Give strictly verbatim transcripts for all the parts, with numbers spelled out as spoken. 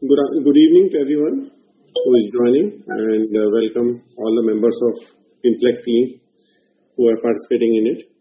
Good, good evening to everyone who is joining, and uh, welcome all the members of Intellect team who are participating in it.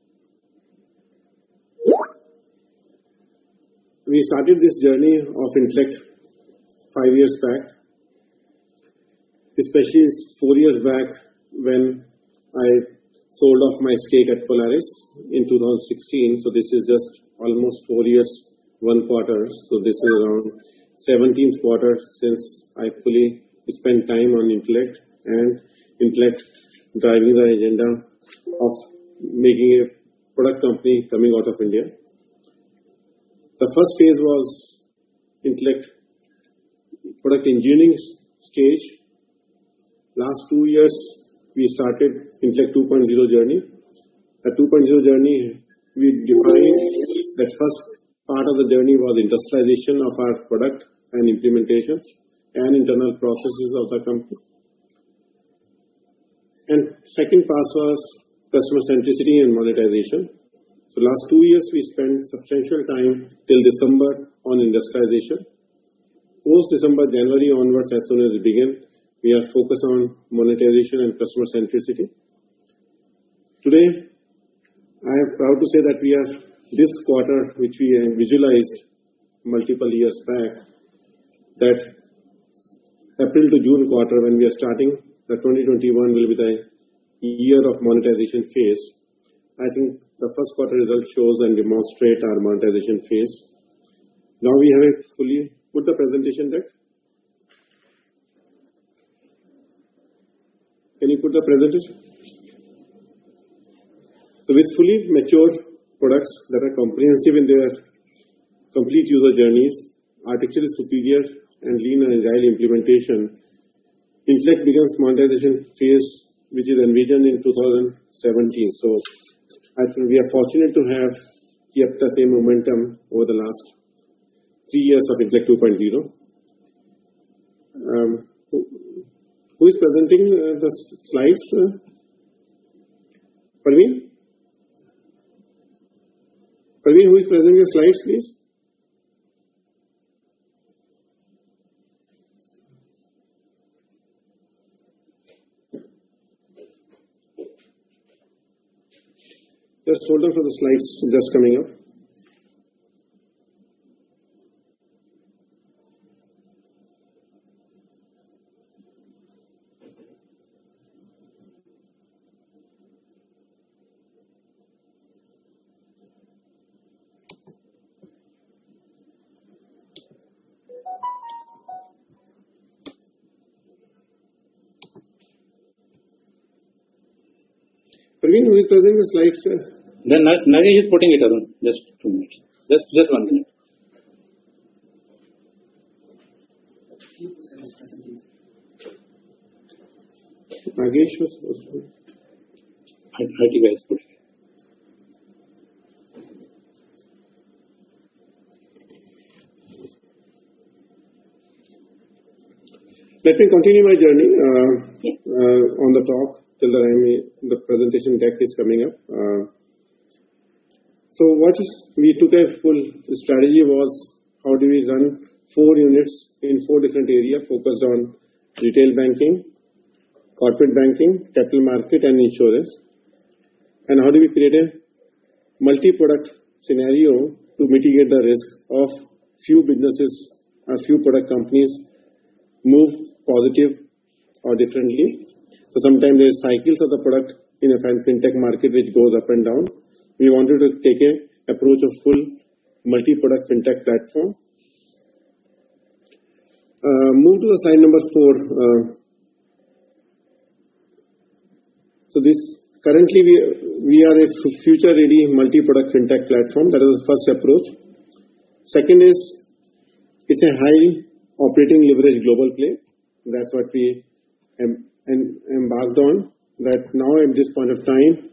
We started this journey of Intellect five years back, especially four years back when I sold off my stake at Polaris in two thousand sixteen. So this is just almost four years, one quarter. So this is around seventeenth quarter since I fully spent time on Intellect and Intellect driving the agenda of making a product company coming out of India. The first phase was Intellect product engineering stage. Last two years we started Intellect two point oh journey. The two point oh journey, we defined that first part of the journey was industrialization of our product and implementations and internal processes of the company. And second part was customer centricity and monetization. So last two years we spent substantial time till December on industrialization. Post December, January onwards, as soon as it began, we are focused on monetization and customer centricity. Today, I am proud to say that we are this quarter, which we visualized multiple years back, that April to June quarter, when we are starting, the twenty twenty-one will be the year of monetization phase. I think the first quarter result shows and demonstrate our monetization phase. Now we have a fully put the presentation deck. Can you put the presentation? So with fully mature products that are comprehensive in their complete user journeys, architecturally superior and lean and agile implementation, Intellect begins monetization phase, which is envisioned in two thousand seventeen. So I think we are fortunate to have kept the same momentum over the last three years of Intellect two point oh. Um, who, who is presenting uh, the slides? Uh, Parveen? Parveen, who is presenting the slides, please? Just hold on for the slides just coming up. Praveen, who is presenting the slides? Uh, Then Nagin is putting it on. Just two minutes. Just just one minute. Nagesh was supposed to. I I T guys putting it. Let me continue my journey uh, uh, on the talk till the time the presentation deck is coming up. Uh, so what is, we took a full strategy was how do we run four units in four different areas focused on retail banking, corporate banking, capital market and insurance. And how do we create a multi-product scenario to mitigate the risk of few businesses or few product companies move positive or differently. So sometimes there is cycles of the product in a fintech market which goes up and down. We wanted to take a approach of full multi-product fintech platform. Uh, move to the slide number four. Uh, so this currently we we are a future-ready multi-product fintech platform. That is the first approach. Second is it's a high operating leverage global play. That's what we em, em, embarked on. That now at this point of time,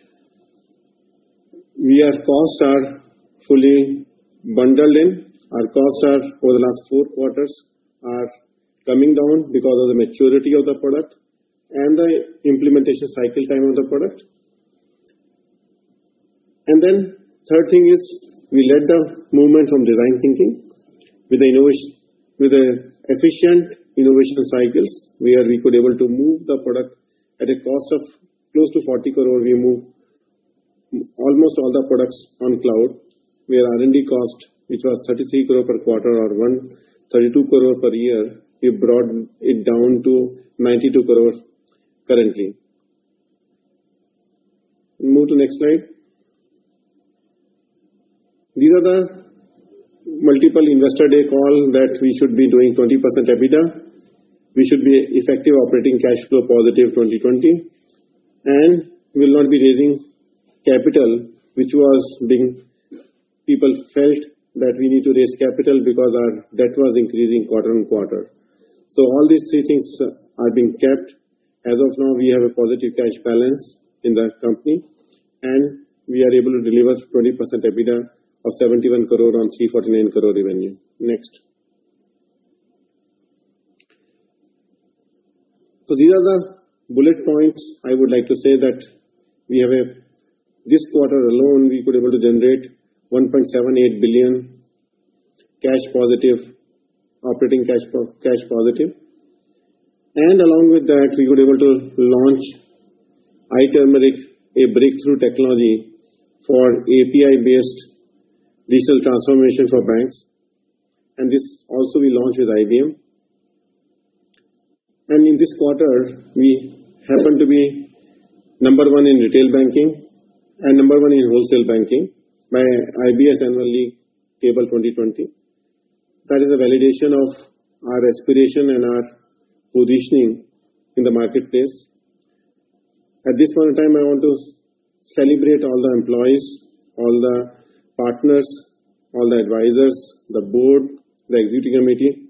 we are costs are fully bundled in. Our costs are for the last four quarters are coming down because of the maturity of the product and the implementation cycle time of the product. And then third thing is we led the movement from design thinking with the innovation with a efficient innovation cycles where we could able to move the product at a cost of close to forty crore. We move almost all the products on cloud, where R and D cost, which was thirty-three crore per quarter or one hundred thirty-two crore per year, we brought it down to ninety-two crore currently. Move to next slide. These are the multiple investor day call that we should be doing twenty percent EBITDA. We should be effective operating cash flow positive twenty twenty, and will not be raising capital, which was being, people felt that we need to raise capital because our debt was increasing quarter on quarter. So all these three things are being kept. As of now, we have a positive cash balance in the company, and we are able to deliver twenty percent EBITDA of seventy-one crore on three hundred forty-nine crore revenue. Next. So these are the bullet points I would like to say that we have a, this quarter alone, we could able to generate one point seven eight billion cash positive, operating cash, cash positive. And along with that, we could able to launch iTurmeric, a breakthrough technology for A P I-based digital transformation for banks. And this also we launched with I B M. And in this quarter, we happen to be number one in retail banking and number one in wholesale banking by I B S Annual League Table twenty twenty. That is a validation of our aspiration and our positioning in the marketplace. At this point in time, I want to celebrate all the employees, all the partners, all the advisors, the board, the executive committee.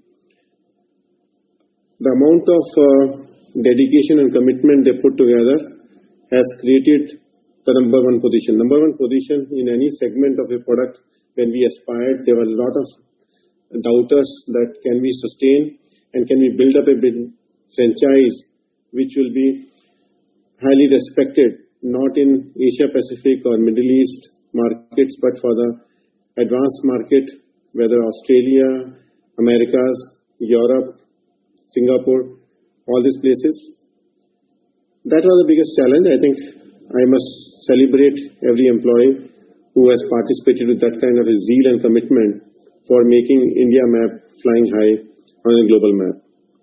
The amount of uh, dedication and commitment they put together has created the number one position. Number one position in any segment of a product. When we aspired, there were a lot of doubters that can we sustain and can we build up a big franchise which will be highly respected, not in Asia Pacific or Middle East markets, but for the advanced market, whether Australia, Americas, Europe, Singapore, all these places. That was the biggest challenge. I think I must celebrate every employee who has participated with that kind of a zeal and commitment for making India map flying high on a global map.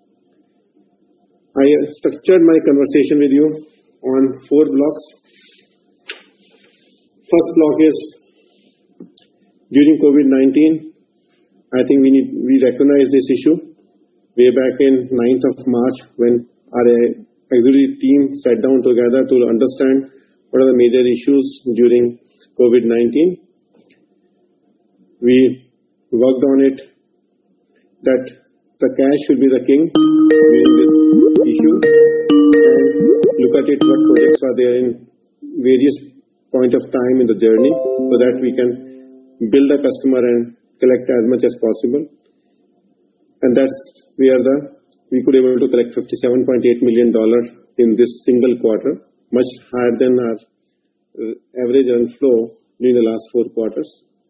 I structured my conversation with you on four blocks. First block is during COVID nineteen. I think we need we recognize this issue way back in ninth of March when our executive team sat down together to understand what are the major issues during COVID nineteen. We worked on it that the cash should be the king during this issue, and look at it what projects are there in various point of time in the journey so that we can build a customer and collect as much as possible. And that's where the we could able to collect fifty-seven point eight million dollars in this single quarter, much higher than our average earn flow during the last four quarters.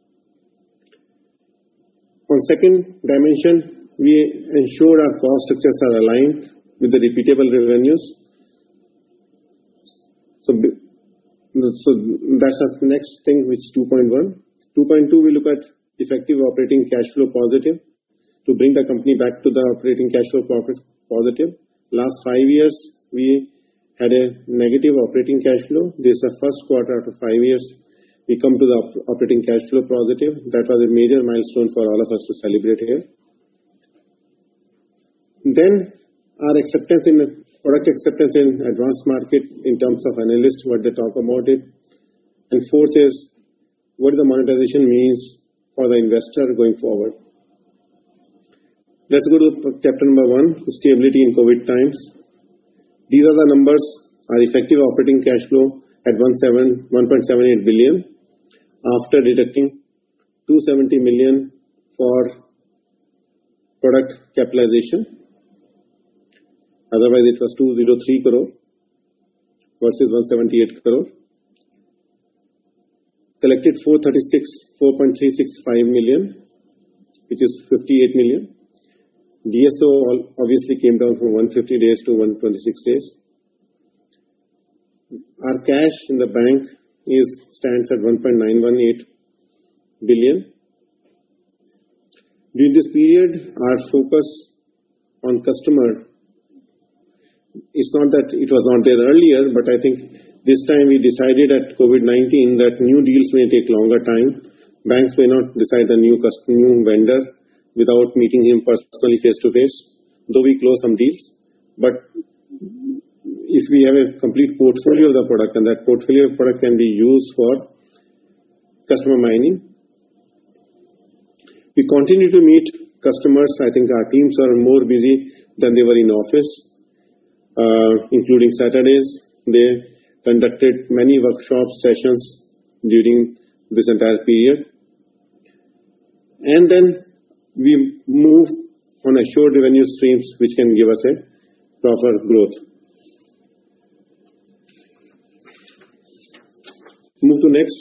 On second dimension, we ensured our cost structures are aligned with the repeatable revenues. So, so that's the next thing, which two point one. two point two, we look at effective operating cash flow positive to bring the company back to the operating cash flow profit positive. Last five years, we had a negative operating cash flow. This is the first quarter after five years. We come to the op operating cash flow positive. That was a major milestone for all of us to celebrate here. Then our acceptance in product acceptance in advanced market in terms of analysts, what they talk about it. And fourth is what the monetization means for the investor going forward. Let's go to chapter number one, stability in COVID times. These are the numbers, our effective operating cash flow at one point seven eight billion after deducting two hundred seventy million for product capitalization. Otherwise, it was two hundred three crore versus one hundred seventy-eight crore. Collected four point three six five million, which is fifty-eight million. D S O obviously came down from one hundred fifty days to one hundred twenty-six days. Our cash in the bank is stands at one point nine one eight billion. During this period, our focus on customer, it's not that it was not there earlier, but I think this time we decided at COVID nineteen that new deals may take longer time. Banks may not decide the new new vendor without meeting him personally face to face, though we close some deals. But if we have a complete portfolio of the product and that portfolio of product can be used for customer mining, we continue to meet customers. I think our teams are more busy than they were in office, uh, including Saturdays. They conducted many workshop sessions during this entire period. And then we move on assured revenue streams which can give us a proper growth. Move to next.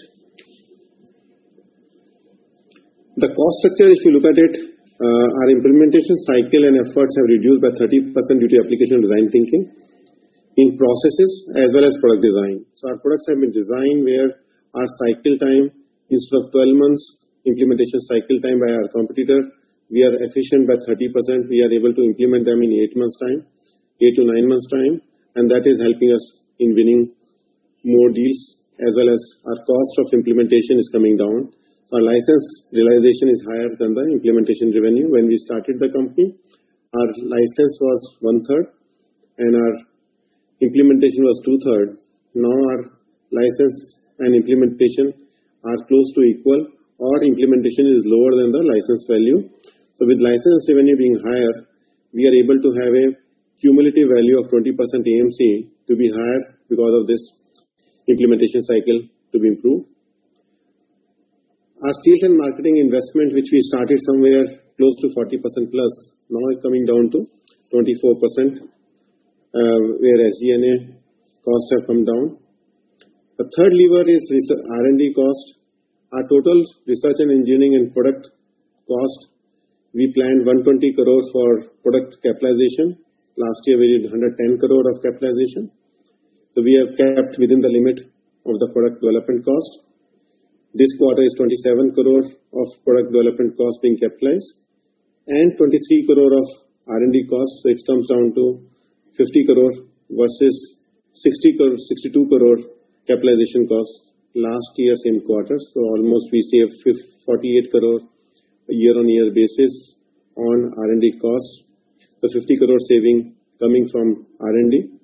The cost structure, if you look at it, uh, our implementation cycle and efforts have reduced by thirty percent due to application design thinking in processes as well as product design. So our products have been designed where our cycle time, instead of twelve months implementation cycle time by our competitor, we are efficient by thirty percent. We are able to implement them in eight months time, eight to nine months time, and that is helping us in winning more deals, as well as our cost of implementation is coming down. Our license realization is higher than the implementation revenue. When we started the company, our license was one third and our implementation was two third. Now our license and implementation are close to equal, or implementation is lower than the license value. So with license revenue being higher, we are able to have a cumulative value of twenty percent A M C to be higher because of this implementation cycle to be improved. Our sales and marketing investment, which we started somewhere close to forty percent plus, now is coming down to twenty-four percent, uh, where S G and A costs have come down. The third lever is R and D cost. Our total research and engineering and product cost, we planned one hundred twenty crore for product capitalization. Last year we did one hundred ten crore of capitalization. So we have kept within the limit of the product development cost. This quarter is twenty-seven crore of product development cost being capitalized and twenty-three crore of R and D costs. So it comes down to fifty crore versus sixty crore, sixty-two crore capitalization costs last year same quarter. So almost we save forty-eight crore year-on-year basis on R and D costs. So fifty crore saving coming from R and D.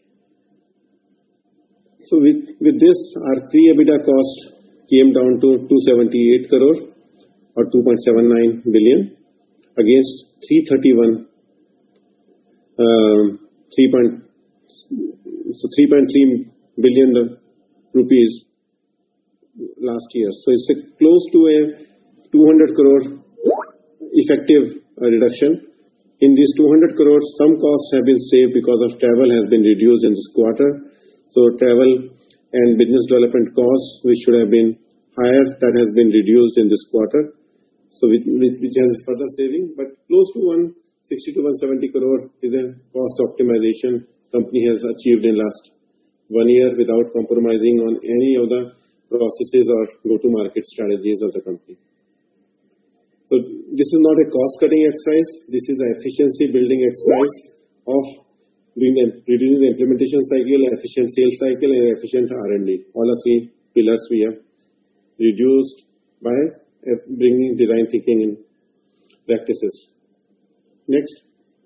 So with, with this, our pre-EBITDA cost came down to two hundred seventy-eight crore or two point seven nine billion against three hundred thirty-one, um, three. So three point three billion rupees last year. So it's a close to a two hundred crore effective uh, reduction. In these two hundred crores, some costs have been saved because of travel has been reduced in this quarter. So travel and business development costs, which should have been higher, that has been reduced in this quarter. So which, which has further saving, but close to one sixty to one seventy crore is a cost optimization company has achieved in last one year without compromising on any of the processes or go-to-market strategies of the company. So this is not a cost-cutting exercise. This is an efficiency-building exercise of doing the, reducing the implementation cycle, efficient sales cycle, and efficient R and D. All the three pillars we have reduced by bringing design thinking in practices. Next.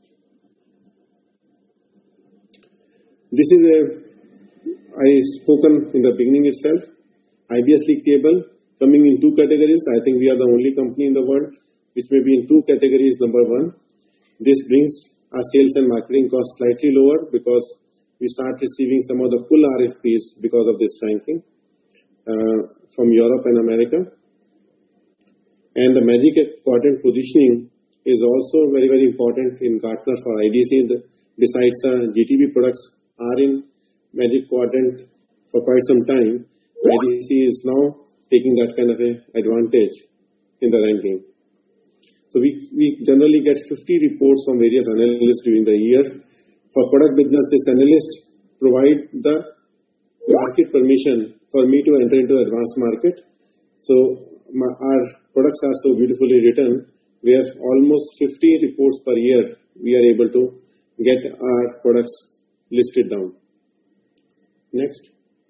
This is a, I spoken in the beginning itself, I B S League table coming in two categories. I think we are the only company in the world which may be in two categories. Number one, this brings our sales and marketing costs slightly lower because we start receiving some of the full R F Ps because of this ranking uh, from Europe and America. And the Magic Quadrant positioning is also very, very important in Gartner for I D C. The, besides uh, G T B products are in Magic Quadrant for quite some time. I D C is now taking that kind of a advantage in the ranking. So we, we generally get fifty reports from various analysts during the year. For product business, this analyst provide the market permission for me to enter into advanced market. So my, our products are so beautifully written, we have almost fifty reports per year. We are able to get our products listed down. Next.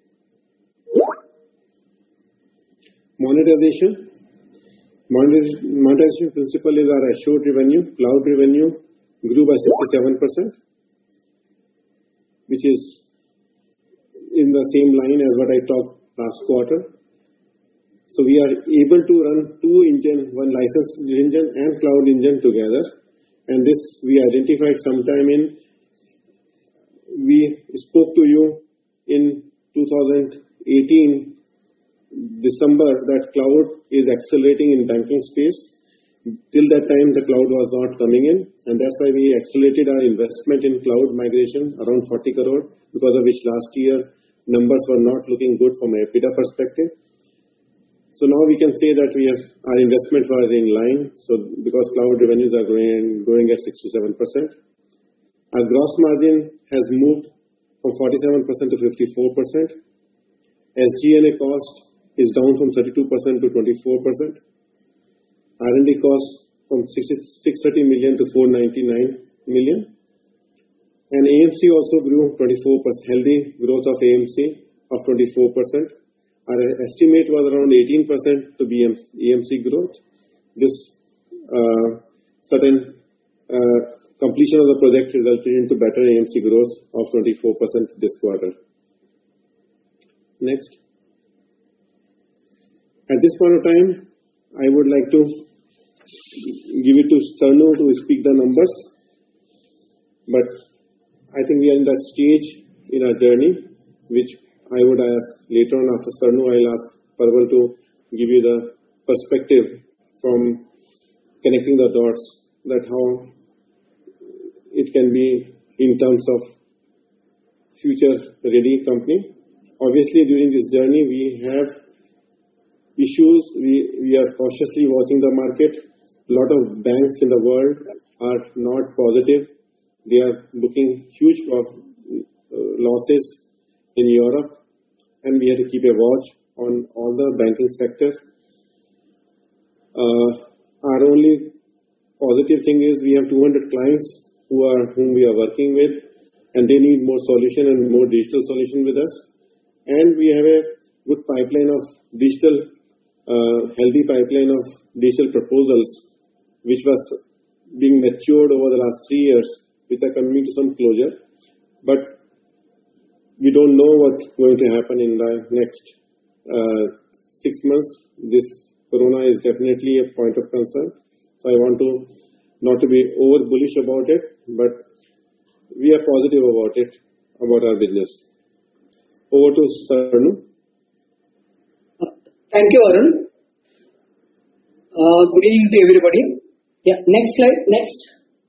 Monetization. Monetization principle is our assured revenue. Cloud revenue grew by sixty-seven percent, which is in the same line as what I talked last quarter. So we are able to run two engine, one license engine and cloud engine together. And this we identified sometime in, we spoke to you in two thousand eighteen, December, that cloud is accelerating in banking space. Till that time, the cloud was not coming in, and that's why we accelerated our investment in cloud migration around forty crore, because of which last year numbers were not looking good from a EBITDA perspective. So now we can say that we have our investments are in line. So because cloud revenues are growing, growing at sixty-seven percent, our gross margin has moved from forty-seven percent to fifty-four percent. S G and A cost is down from thirty-two percent to twenty-four percent. R and D costs from six hundred thirty million to four hundred ninety-nine million. And A M C also grew twenty-four percent, healthy growth of A M C of twenty-four percent. Our estimate was around eighteen percent to be A M C growth. This uh, certain uh, completion of the project resulted into better A M C growth of twenty-four percent this quarter. Next. At this point of time, I would like to give it to Sarnu to speak the numbers. But I think we are in that stage in our journey, which I would ask later on after Sarnu, I'll ask Parval to give you the perspective from connecting the dots, that how it can be in terms of future ready company. Obviously, during this journey, we have issues. We, we are cautiously watching the market. A lot of banks in the world are not positive. They are booking huge losses in Europe, and we have to keep a watch on all the banking sector. Uh, our only positive thing is we have two hundred clients who are whom we are working with, and they need more solution and more digital solution with us. And we have a good pipeline of digital, uh, healthy pipeline of digital proposals, which was being matured over the last three years, which are coming to some closure. But we don't know what's going to happen in the next uh, six months. This corona is definitely a point of concern. So I want to not to be over bullish about it, but we are positive about it, about our business. Over to Sarnu. Thank you, Arun. Uh, good evening to everybody. Yeah, next slide. Next.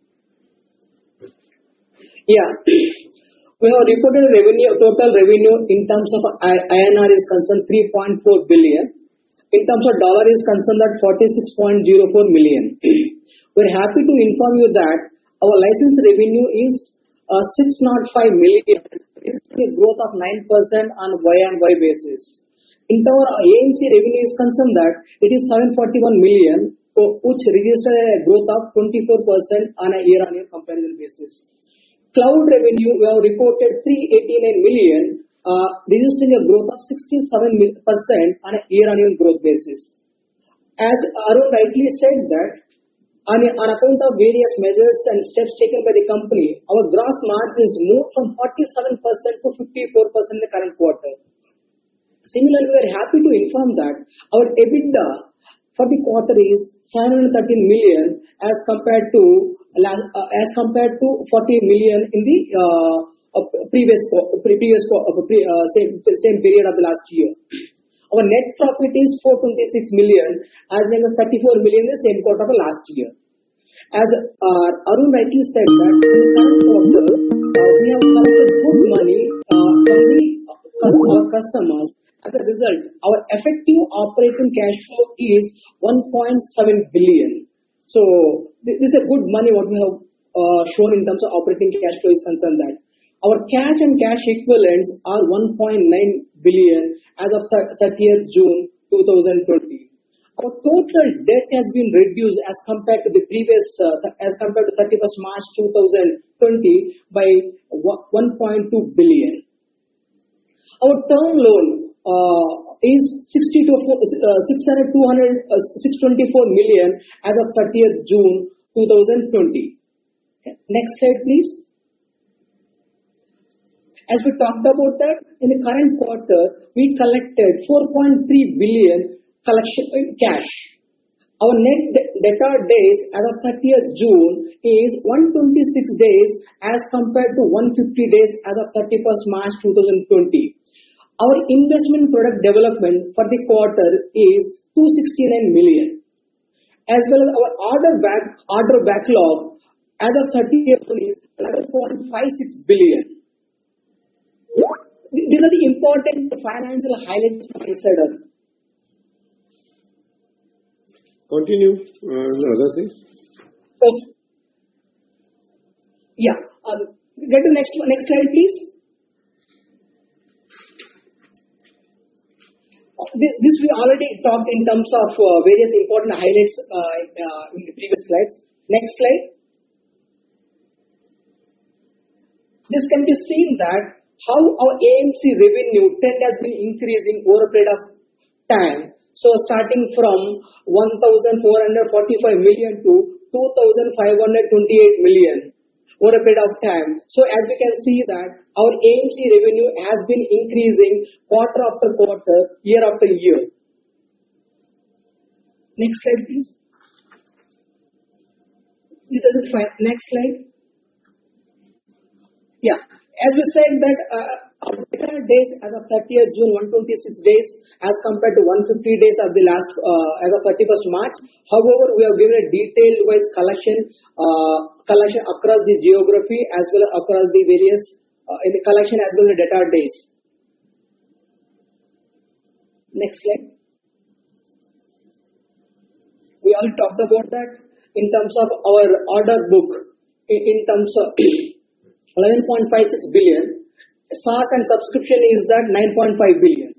Yeah, we have reported revenue, total revenue in terms of I N R is concerned three point four billion. In terms of dollar is concerned at forty-six point zero four million. We're happy to inform you that our license revenue is uh, six hundred five million. It's a growth of nine percent on Y and Y basis. In our A M C revenue is concerned that it is seven hundred forty-one million, which registered a growth of twenty-four percent on a year-on-year comparison basis. Cloud revenue, we have reported three hundred eighty-nine million, uh, registering a growth of sixty-seven percent on a year-on-year growth basis. As Arun rightly said that, On, a, on account of various measures and steps taken by the company, our gross margins moved from forty-seven percent to fifty-four percent in the current quarter. Similarly, we are happy to inform that our EBITDA for the quarter is seven hundred thirteen million as compared to uh, as compared to forty million in the uh, uh, previous previous uh, pre, uh, same same period of the last year. Our net profit is four hundred twenty-six million as well as thirty-four million in the same quarter of last year. As uh, Arun rightly said that in the current quarter, uh, we have collected good money uh, from the uh, our customers. As a result, our effective operating cash flow is one point seven billion. So this is a good money what we have uh, shown in terms of operating cash flow is concerned that our cash and cash equivalents are one point nine billion as of thirtieth June two thousand twenty. Our total debt has been reduced as compared to the previous, uh, as compared to thirty-first March two thousand twenty by one point two billion. Our term loan uh, is sixty-two, uh, six hundred, two hundred, uh, six hundred twenty-four million as of thirtieth June two thousand twenty. Okay. Next slide, please. As we talked about that, in the current quarter, we collected four point three billion collection in cash. Our net debtor days as of thirtieth June is one hundred twenty-six days as compared to one hundred fifty days as of thirty-first March two thousand twenty. Our investment product development for the quarter is two hundred sixty-nine million. As well as our order back order backlog as of thirtieth June is eleven point five six billion. These are the important financial highlights from my side. Continue, uh, the other things. Okay. Yeah. Uh, get to next next slide, please. This, this we already talked in terms of uh, various important highlights uh, uh, in the previous slides. Next slide. This can be seen that how our A M C revenue trend has been increasing over a period of time. So starting from one thousand four hundred forty-five million to two thousand five hundred twenty-eight million over a period of time. So as we can see that our A M C revenue has been increasing quarter after quarter, year after year. Next slide, please. This is the next slide. Yeah. As we said that uh, our debtor days as of thirtieth June, one hundred twenty-six days as compared to one hundred fifty days of the last uh, as of thirty-first March. However, we have given a detailed wise collection uh, collection across the geography as well as across the various uh, in the collection as well as the debtor days. Next slide. We already talked about that in terms of our order book in, in terms of eleven point five six billion. SaaS and subscription is that nine point five billion.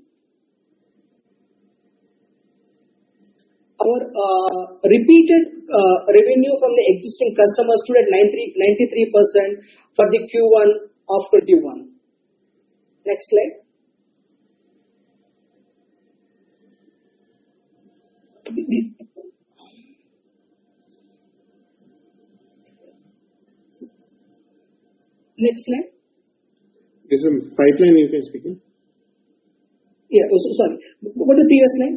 Our uh, repeated uh, revenue from the existing customers stood at ninety-three percent for the Q one of twenty-one. Next slide. The, the, Next slide. This is a pipeline you can speak in? Yeah, oh, so, sorry. What is the previous slide?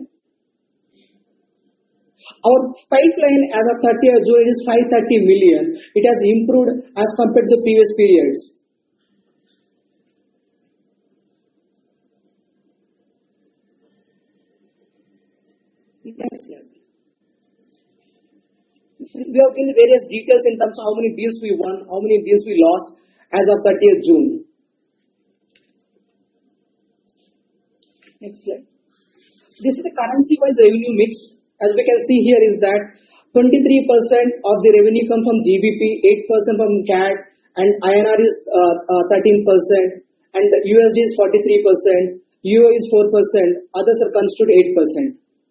Our pipeline as of thirtieth June is five hundred thirty million. It has improved as compared to the previous periods. Next slide. We have given various details in terms of how many deals we won, how many deals we lost as of thirtieth June. Next slide. This is the currency-wise revenue mix. As we can see here is that twenty-three percent of the revenue comes from G B P, eight percent from C A D, and I N R is uh, uh, thirteen percent, and U S D is forty-three percent, Euro is four percent, others are constitute eight percent.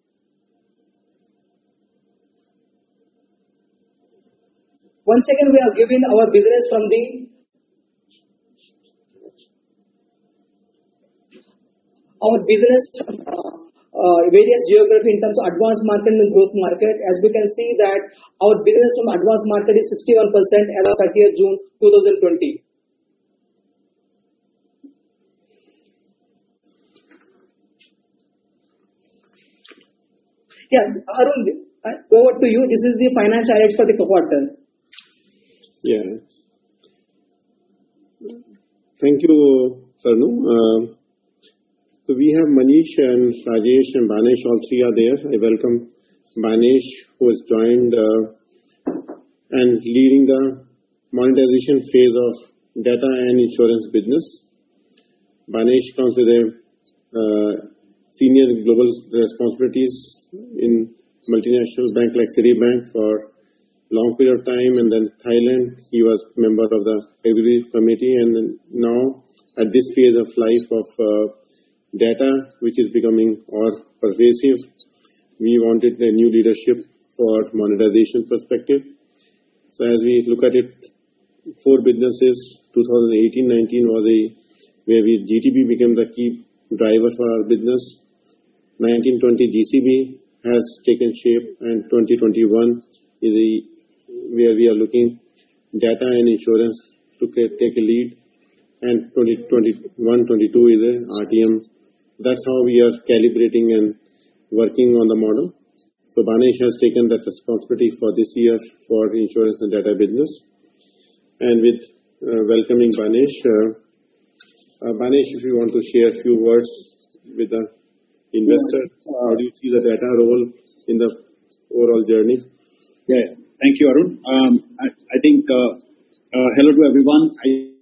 Once again, we have given our business from the our business uh, uh, various geography in terms of advanced market and growth market. As we can see that our business from advanced market is sixty-one percent as of thirtieth June two thousand twenty. Yeah, Arun, over to you. This is the financial highlights for the quarter. Yeah. Thank you, Sarnu. Uh, so we have Manish and Rajesh and Banesh, all three are there. I welcome Banesh, who has joined uh, and leading the monetization phase of data and insurance business. Banesh comes with a uh, senior global responsibilities in multinational bank like Citibank for long period of time, and then Thailand, he was member of the executive committee, and then now at this phase of life of uh, data, which is becoming more pervasive, we wanted a new leadership for monetization perspective. So as we look at it, four businesses, twenty eighteen nineteen was a where we G T B became the key driver for our business. nineteen twenty G C B has taken shape, and twenty twenty-one is a, where we are looking data and insurance to take a lead, and twenty twenty-one twenty-two is a R T M. That's how we are calibrating and working on the model. So Banesh has taken that responsibility for this year for insurance and data business. And with uh, welcoming Banesh, uh, uh, Banesh, if you want to share a few words with the investor, how do you see the data role in the overall journey? Yeah, thank you, Arun. Um, I, I think uh, uh, hello to everyone. I,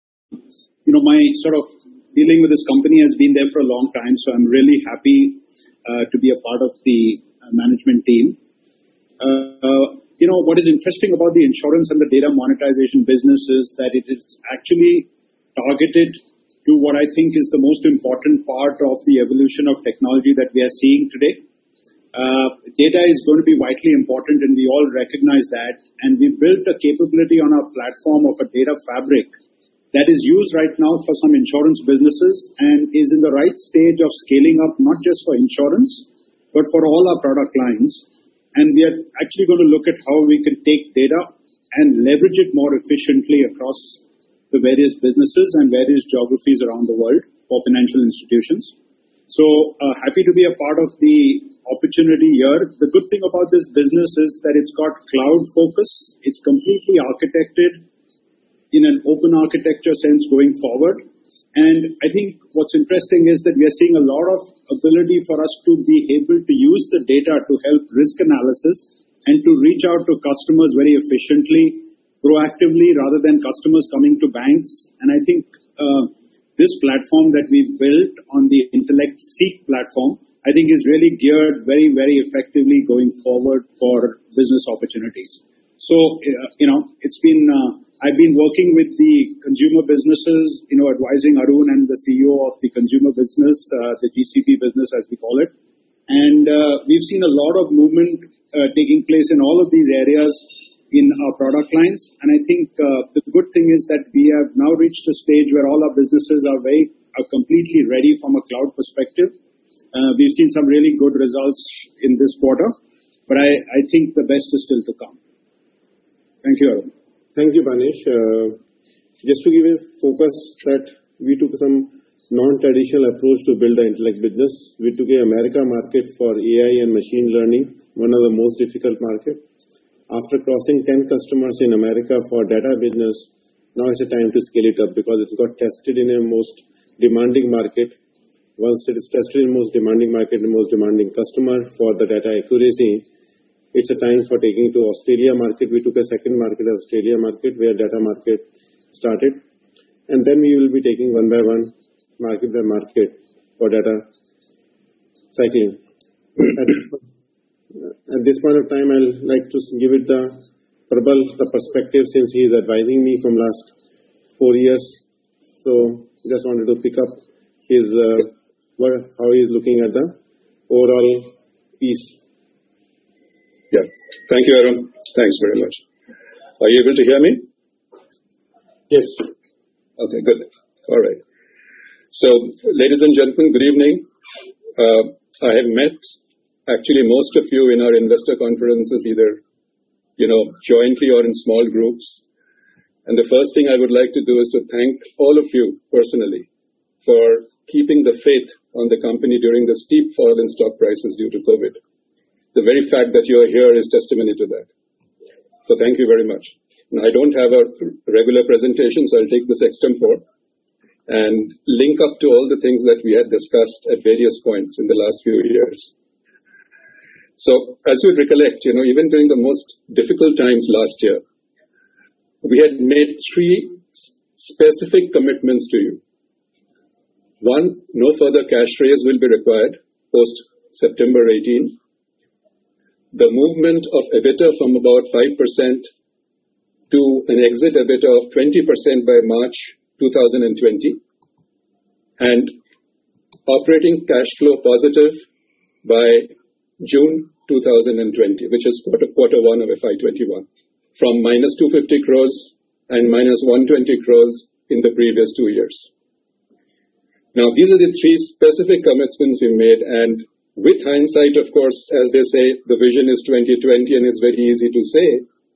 you know, my sort of dealing with this company has been there for a long time, so I'm really happy uh, to be a part of the uh, management team. Uh, uh, you know, what is interesting about the insurance and the data monetization business is that it is actually targeted to what I think is the most important part of the evolution of technology that we are seeing today. Uh, data is going to be vitally important, and we all recognize that. And we built a capability on our platform of a data fabric that is used right now for some insurance businesses and is in the right stage of scaling up, not just for insurance, but for all our product lines. And we are actually going to look at how we can take data and leverage it more efficiently across the various businesses and various geographies around the world for financial institutions. So uh, happy to be a part of the opportunity here. The good thing about this business is that it's got cloud focus. It's completely architected in an open architecture sense going forward. And I think what's interesting is that we are seeing a lot of ability for us to be able to use the data to help risk analysis and to reach out to customers very efficiently, proactively, rather than customers coming to banks. And I think uh, this platform that we built on the Intellect Seek platform, I think is really geared very, very effectively going forward for business opportunities. So, uh, you know, it's been, uh, I've been working with the consumer businesses, you know, advising Arun and the C E O of the consumer business, uh, the G C B business as we call it. And uh, we've seen a lot of movement uh, taking place in all of these areas in our product lines. And I think uh, the good thing is that we have now reached a stage where all our businesses are very, are completely ready from a cloud perspective. Uh, we've seen some really good results in this quarter, but I, I think the best is still to come. Thank you, Arun. Thank you, Banesh. Uh, just to give a focus that we took some non-traditional approach to build the Intellect business. We took a America market for A I and machine learning, one of the most difficult market. After crossing ten customers in America for data business, now it's a time to scale it up because it got tested in a most demanding market. Once it is tested in most demanding market, the most demanding customer for the data accuracy, it's a time for taking to Australia market. We took a second market, Australia market, where data market started. And then we will be taking one by one, market by market for data cycling. At, at this point of time, I'll like to give it the Prabal, the perspective, since he is advising me from last four years. So just wanted to pick up his, uh, what, how he is looking at the overall piece. Yeah. Thank you, Arun. Thanks very much. Are you able to hear me? Yes. Okay, good. All right. So, ladies and gentlemen, good evening. Uh, I have met actually most of you in our investor conferences, either, you know, jointly or in small groups. And the first thing I would like to do is to thank all of you personally for keeping the faith on the company during the steep fall in stock prices due to COVID. The very fact that you are here is testimony to that. So thank you very much. Now, I don't have a regular presentation, so I'll take this extempore and link up to all the things that we had discussed at various points in the last few years. So as you recollect, you know, even during the most difficult times last year, we had made three specific commitments to you. One, no further cash raise will be required post September eighteenth. the movement of EBITDA from about five percent to an exit EBITDA of twenty percent by March two thousand twenty, and operating cash flow positive by June two thousand twenty, which is quarter, quarter one of F Y twenty-one, from minus two hundred fifty crores and minus one hundred twenty crores in the previous two years. Now, these are the three specific commitments we made, and with hindsight, of course, as they say, the vision is twenty twenty, and it's very easy to say.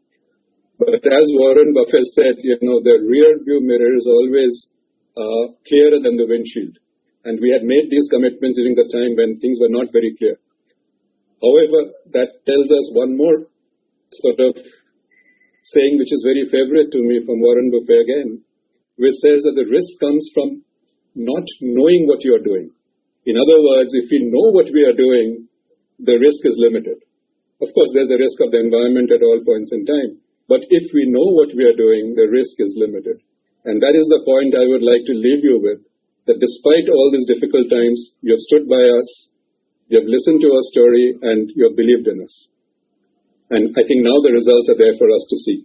But as Warren Buffett said, you know, the rear view mirror is always uh, clearer than the windshield. And we had made these commitments during the time when things were not very clear. However, that tells us one more sort of saying, which is very favorite to me from Warren Buffett again, which says that the risk comes from not knowing what you are doing. In other words, if we know what we are doing, the risk is limited. Of course, there's a risk of the environment at all points in time. But if we know what we are doing, the risk is limited. And that is the point I would like to leave you with, that despite all these difficult times, you have stood by us, you have listened to our story, and you have believed in us. And I think now the results are there for us to see.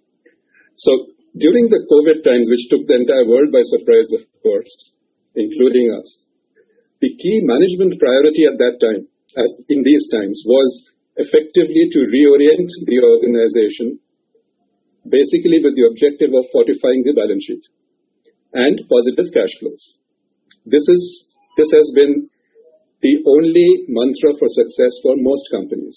So during the COVID times, which took the entire world by surprise, of course, including us, the key management priority at that time, at, in these times, was effectively to reorient the organization, basically with the objective of fortifying the balance sheet and positive cash flows. This is this has been the only mantra for success for most companies.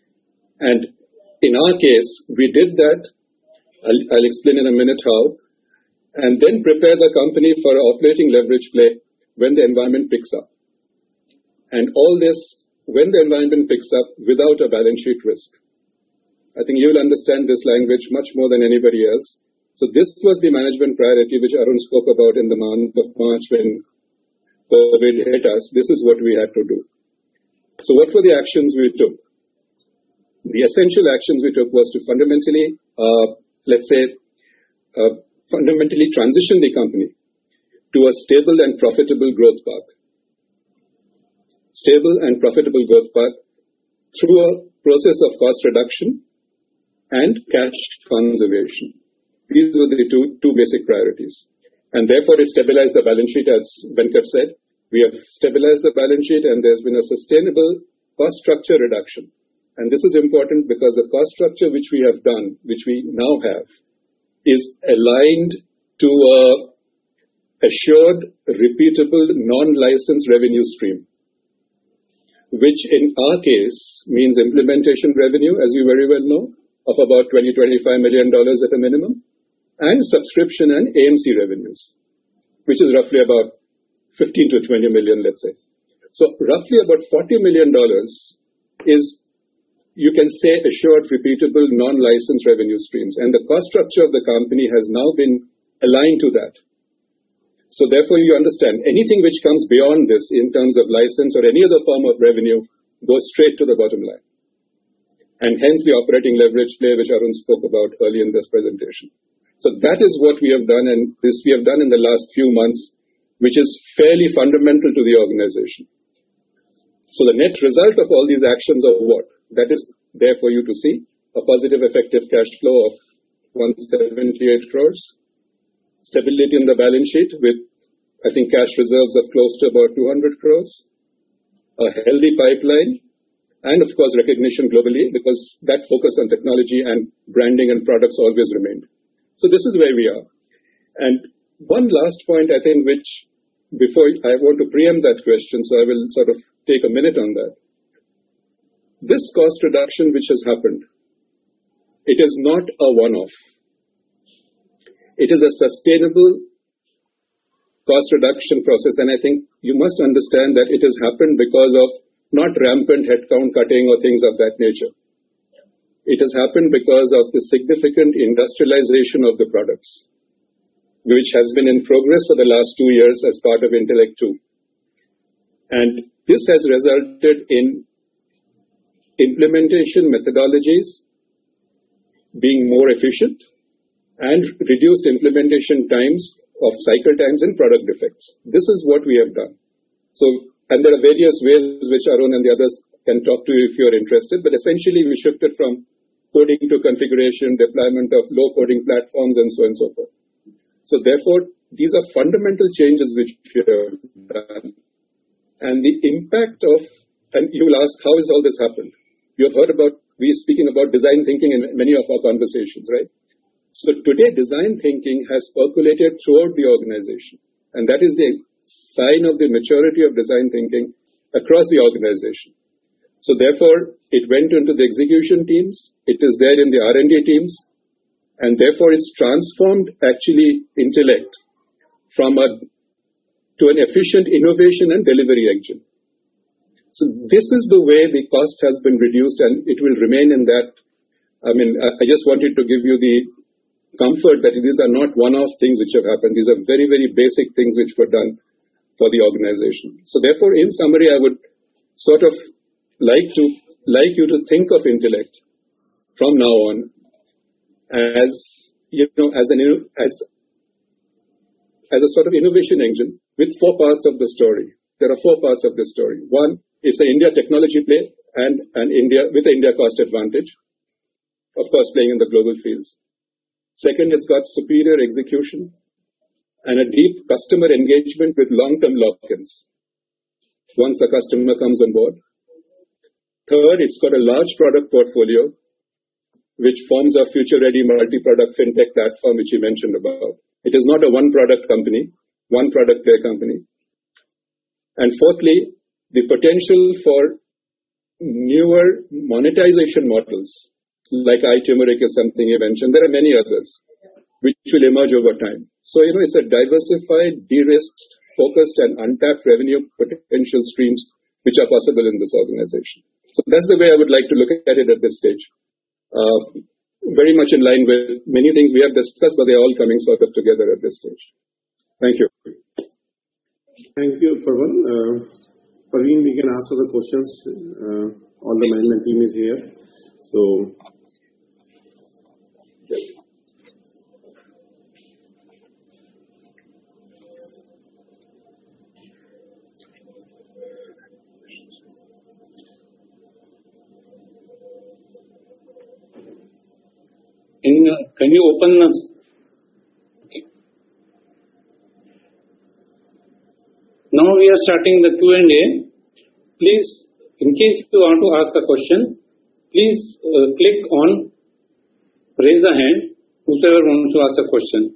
And in our case, we did that. I'll, I'll explain in a minute how, and then prepare the company for operating leverage play when the environment picks up. And all this when the environment picks up without a balance sheet risk. I think you will understand this language much more than anybody else. So this was the management priority which Arun spoke about in the month of March when COVID hit us. This is what we had to do. So what were the actions we took? The essential actions we took was to fundamentally, uh, let's say, uh, fundamentally transition the company to a stable and profitable growth path. Stable and profitable growth path through a process of cost reduction and cash conservation. These were the two, two basic priorities. And therefore, it stabilized the balance sheet, as Venkat said. We have stabilized the balance sheet, and there's been a sustainable cost structure reduction. And this is important because the cost structure which we have done, which we now have, is aligned to a assured, repeatable, non-licensed revenue stream, which in our case means implementation revenue, as you very well know, of about twenty to twenty-five million dollars at a minimum, and subscription and A M C revenues, which is roughly about fifteen to twenty million, let's say. So roughly about forty million dollars is, you can say, assured, repeatable, non-licensed revenue streams. And the cost structure of the company has now been aligned to that. So therefore, you understand, anything which comes beyond this in terms of license or any other form of revenue goes straight to the bottom line. And hence the operating leverage play which Arun spoke about early in this presentation. So that is what we have done, and this we have done in the last few months, which is fairly fundamental to the organization. So the net result of all these actions of what? That is there for you to see. A positive effective cash flow of one hundred seventy-eight crores. Stability in the balance sheet with, I think, cash reserves of close to about two hundred crores. A healthy pipeline. And of course, recognition globally, because that focus on technology and branding and products always remained. So this is where we are. And one last point, I think, which before I want to preempt that question, so I will sort of take a minute on that. This cost reduction which has happened, it is not a one-off. It is a sustainable cost reduction process. And I think you must understand that it has happened because of not rampant headcount cutting or things of that nature. It has happened because of the significant industrialization of the products, which has been in progress for the last two years as part of Intellect two. And this has resulted in implementation methodologies being more efficient and reduced implementation times of cycle times and product defects. This is what we have done. So, and there are various ways which Arun and the others can talk to you if you're interested. But essentially, we shifted from coding to configuration, deployment of low coding platforms, and so on and so forth. So therefore, these are fundamental changes which we have done. And the impact of, and you will ask, how has all this happened? You have heard about, we speaking about design thinking in many of our conversations, right? So today, design thinking has percolated throughout the organization. And that is the sign of the maturity of design thinking across the organization. So therefore, it went into the execution teams, it is there in the R and D teams, and therefore it's transformed actually intellect from a to an efficient innovation and delivery engine. So this is the way the cost has been reduced, and it will remain in that. I mean, I just wanted to give you the comfort that these are not one-off things which have happened. These are very, very basic things which were done for the organization. So therefore, in summary, I would sort of like to like you to think of intellect from now on as, you know, as an as as a sort of innovation engine with four parts of the story. There are four parts of the story. One, it's an India technology play and an India with an India cost advantage, of course, playing in the global fields. Second, it's got superior execution and a deep customer engagement with long-term lock-ins once a customer comes on board. Third, it's got a large product portfolio which forms a future-ready multi-product fintech platform which you mentioned about. It is not a one-product company, one-product play company. And fourthly, the potential for newer monetization models like iTurmeric is something you mentioned. There are many others which will emerge over time. So, you know, it's a diversified, de-risked, focused and untapped revenue potential streams which are possible in this organization. So that's the way I would like to look at it at this stage. Uh, very much in line with many things we have discussed, but they're all coming sort of together at this stage. Thank you. Thank you, Parvan. Uh, Parveen, we can ask other questions. Uh, all the management team is here. So, Can you, can you open the... Okay. Now we are starting the Q and A. Please, in case you want to ask a question, please uh, click on raise a hand, whoever wants to ask a question.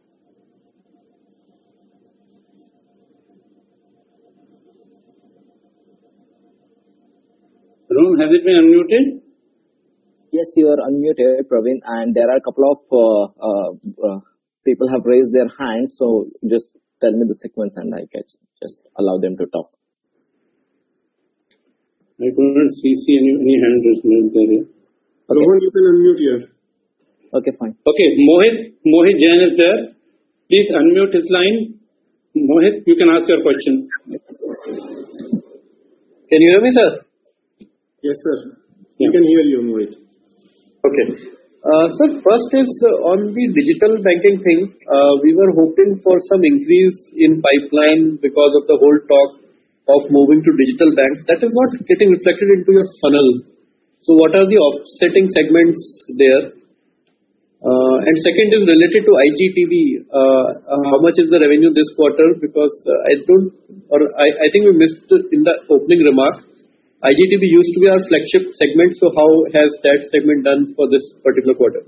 Arun, has it been unmuted? Yes, you are unmuted, Praveen, and there are a couple of uh, uh, uh, people have raised their hands, so just tell me the sequence and I can just allow them to talk. I couldn't see, see any, any hand raised there. Okay. Rohan, you can unmute here. Okay, fine. Okay, Mohit, Mohit Jain is there. Please unmute his line. Mohit, you can ask your question. Can you hear me, sir? Yes, sir. Yeah. We can hear you, Mohit. Okay. Uh, sir, first is uh, on the digital banking thing. Uh, we were hoping for some increase in pipeline because of the whole talk of moving to digital banks. That is not getting reflected into your funnel. So what are the offsetting segments there? Uh, and second is related to I G T V. Uh, uh, how much is the revenue this quarter? Because uh, I don't, or I, I think we missed it in the opening remark. I G T V used to be our flagship segment, so how has that segment done for this particular quarter?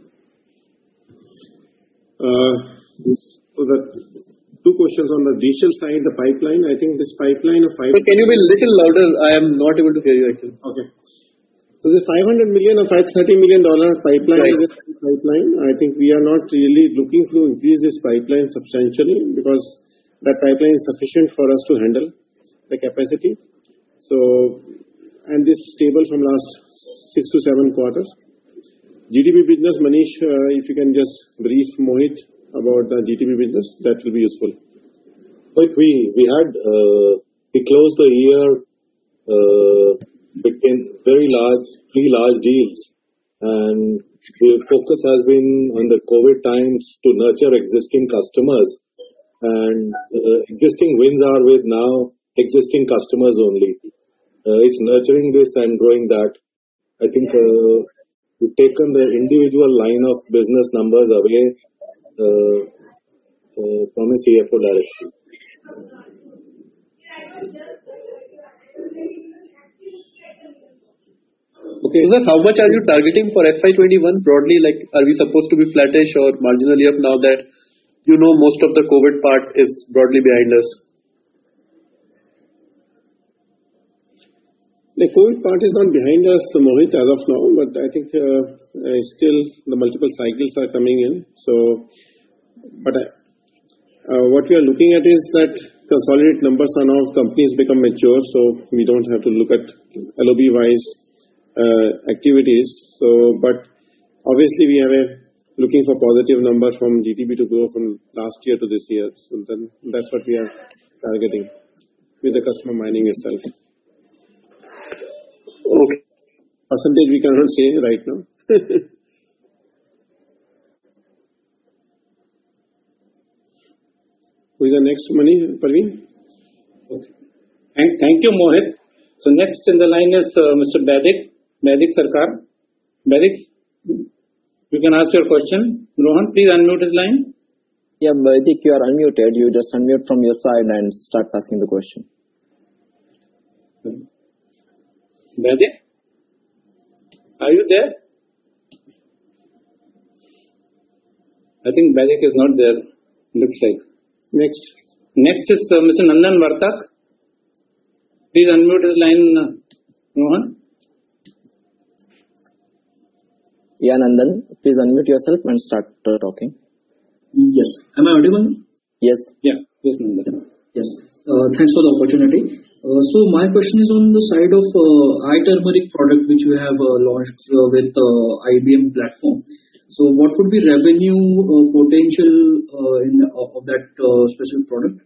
Uh, so the two questions on the digital side, the pipeline. I think this pipeline of five. So can you be a little louder? I am not able to hear you actually. Okay. So this five hundred million or five hundred thirty million dollar pipeline right. is a pipeline. I think we are not really looking to increase this pipeline substantially because that pipeline is sufficient for us to handle the capacity. So. And this is stable from last six to seven quarters. G T B business, Manish, uh, if you can just brief Mohit about the G T B business, that will be useful. But we we had uh, we closed the year uh, between very large three large deals, and the focus has been on the COVID times to nurture existing customers, and uh, existing wins are with now existing customers only. uh, it's nurturing this and growing that. I think uh, we've taken the individual line of business numbers away uh, uh, from a C F O directly. Okay, sir, how much are you targeting for F Y twenty-one broadly? Like, are we supposed to be flattish or marginally up now that you know most of the COVID part is broadly behind us? The COVID part is not behind us, Mohit, as of now, but I think uh, uh, still the multiple cycles are coming in. So, but uh, what we are looking at is that consolidated numbers are now companies become mature, so we don't have to look at L O B wise uh, activities. So, but obviously we have a looking for positive numbers from G T B to grow from last year to this year. So then that's what we are targeting with the customer mining itself. Okay. Percentage we cannot say right now. Who is the next money, Parveen? Okay. Thank, thank you, Mohit. So next in the line is uh, Mister Baidik, Baidik Sarkar. Baidik, you can ask your question. Rohan, please unmute his line. Yeah, Baidik, you are unmuted. You just unmute from your side and start asking the question. Baidik, are you there? I think Baidik is not there. Looks like. Next. Next is uh, Mister Nandan Vartak. Please unmute his line, uh, Rohan. Yeah, Nandan, please unmute yourself and start uh, talking. Yes. Am I audible? Yes. Yeah. Yes, Nandan. Yes. Uh, thanks for the opportunity. Uh, so my question is on the side of uh, iTurmeric product which you have uh, launched uh, with uh, I B M platform. So what would be revenue uh, potential uh, in the, of that uh, specific product?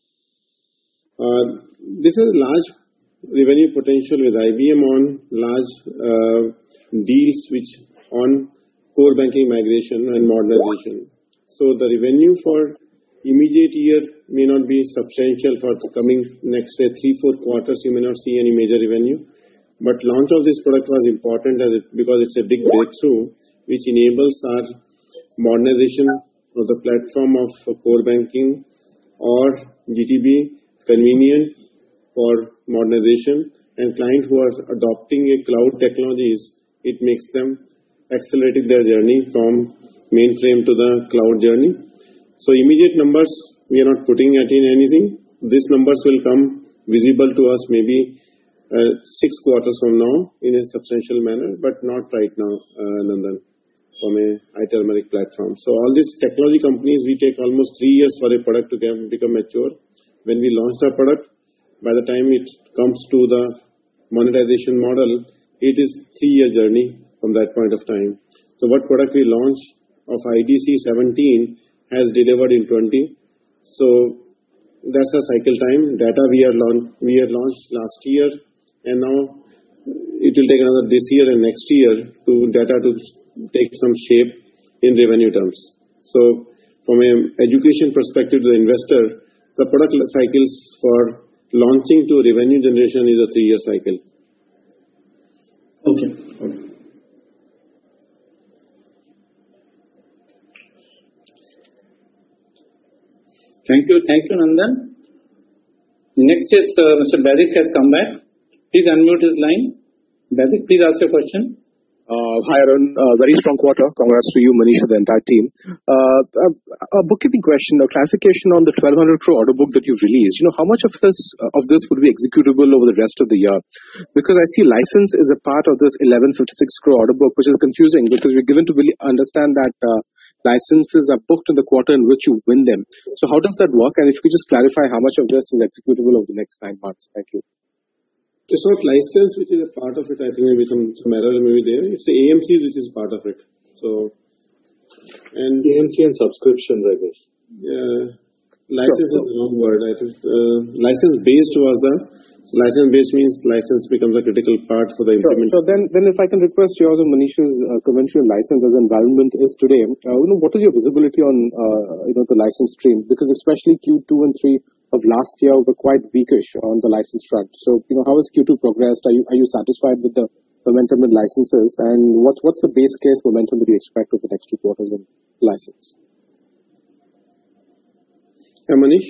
Uh, this is large revenue potential with I B M on large uh, deals which on core banking migration and modernization. So the revenue for immediate year may not be substantial for the coming next say three, four quarters. You may not see any major revenue. But launch of this product was important as it, because it's a big breakthrough which enables our modernization of the platform of core banking or G T B convenient for modernization, and clients who are adopting a cloud technologies, it makes them accelerating their journey from mainframe to the cloud journey. So immediate numbers, we are not putting it in anything. These numbers will come visible to us maybe uh, six quarters from now in a substantial manner, but not right now, uh, Nandan, from a iTurmeric platform. So all these technology companies, we take almost three years for a product to get, become mature. When we launch the product, by the time it comes to the monetization model, it is three-year journey from that point of time. So what product we launch of I D C seventeen has delivered in twenty. So that's a cycle time. Data we are launch, we are launched last year, and now it will take another this year and next year to data to take some shape in revenue terms. So from an education perspective to the investor, the product cycles for launching to revenue generation is a three-year cycle. Okay. Okay. Thank you. Thank you, Nandan. Next is uh, Mister Baidik has come back. Please unmute his line. Baidik, please ask your question. Uh, hi, Arun. Uh, very strong quarter. Congrats to you, Manish, and the entire team. Uh, a, a bookkeeping question, a clarification on the twelve hundred crore order book that you've released. You know, how much of this uh, of this would be executable over the rest of the year? Because I see license is a part of this eleven fifty-six crore order book, which is confusing because we're given to really understand that uh, licenses are booked in the quarter in which you win them. So how does that work? And if you could just clarify how much of this is executable over the next nine months. Thank you. It's not license which is a part of it. I think maybe some, some error may be there. It's the A M Cs which is part of it. So, and A M C and subscriptions, I guess. Yeah, license sure. is the wrong word. I think uh, license based was the so license based means license becomes a critical part for the implementation. Sure. So then, then if I can request yours and Manish's uh, conventional license as environment is today, uh, you know, what is your visibility on uh, you know the license stream? Because especially Q two and three of last year were quite weakish on the license front. So, you know, how has Q two progressed? Are you are you satisfied with the momentum in licenses? And what's what's the base case momentum that you expect over the next two quarters in license? Yeah, Manish?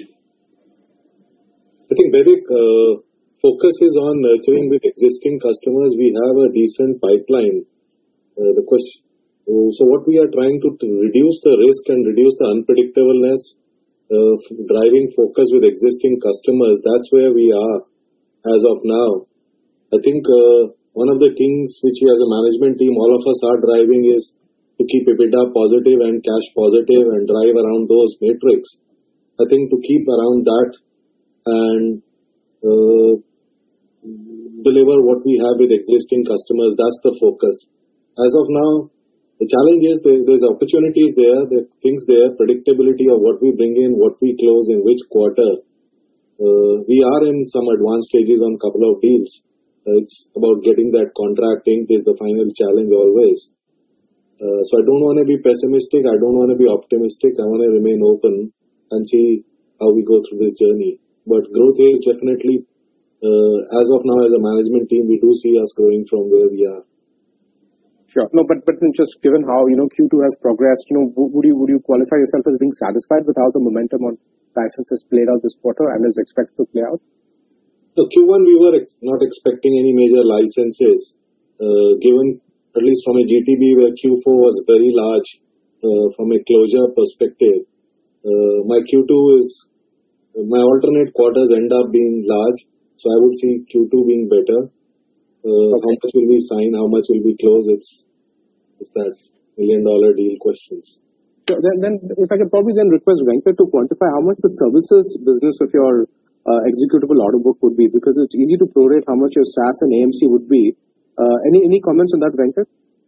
I think Vaidik, uh, focus is on nurturing with existing customers. We have a decent pipeline. Uh, the question, uh, so what we are trying to, to reduce the risk and reduce the unpredictableness, uh, driving focus with existing customers. That's where we are as of now. I think uh, one of the things which we as a management team, all of us are driving is to keep EBITDA positive and cash positive and drive around those metrics. I think to keep around that and uh, deliver what we have with existing customers, that's the focus. As of now, the challenge is there, there's opportunities there, there are things there, predictability of what we bring in, what we close in which quarter. Uh, we are in some advanced stages on a couple of deals. Uh, it's about getting that contract inked is the final challenge always. Uh, so I don't want to be pessimistic. I don't want to be optimistic. I want to remain open and see how we go through this journey. But growth is definitely, uh, as of now as a management team, we do see us growing from where we are. Sure. No, but but just given how, you know, Q two has progressed, you know, would you would you qualify yourself as being satisfied with how the momentum on licenses played out this quarter and is expected to play out? So Q one we were ex- not expecting any major licenses, uh, given at least from a G T B where Q four was very large uh, from a closure perspective. Uh, my Q two is, my alternate quarters end up being large, so I would see Q two being better. Uh, okay. How much will we sign? How much will we close? It's, it's that million dollar deal questions. So then, then, if I could probably then request Venkat to quantify how much the services business of your uh, executable order book would be, because it's easy to prorate how much your SaaS and A M C would be. Uh, any any comments on that, Venkat?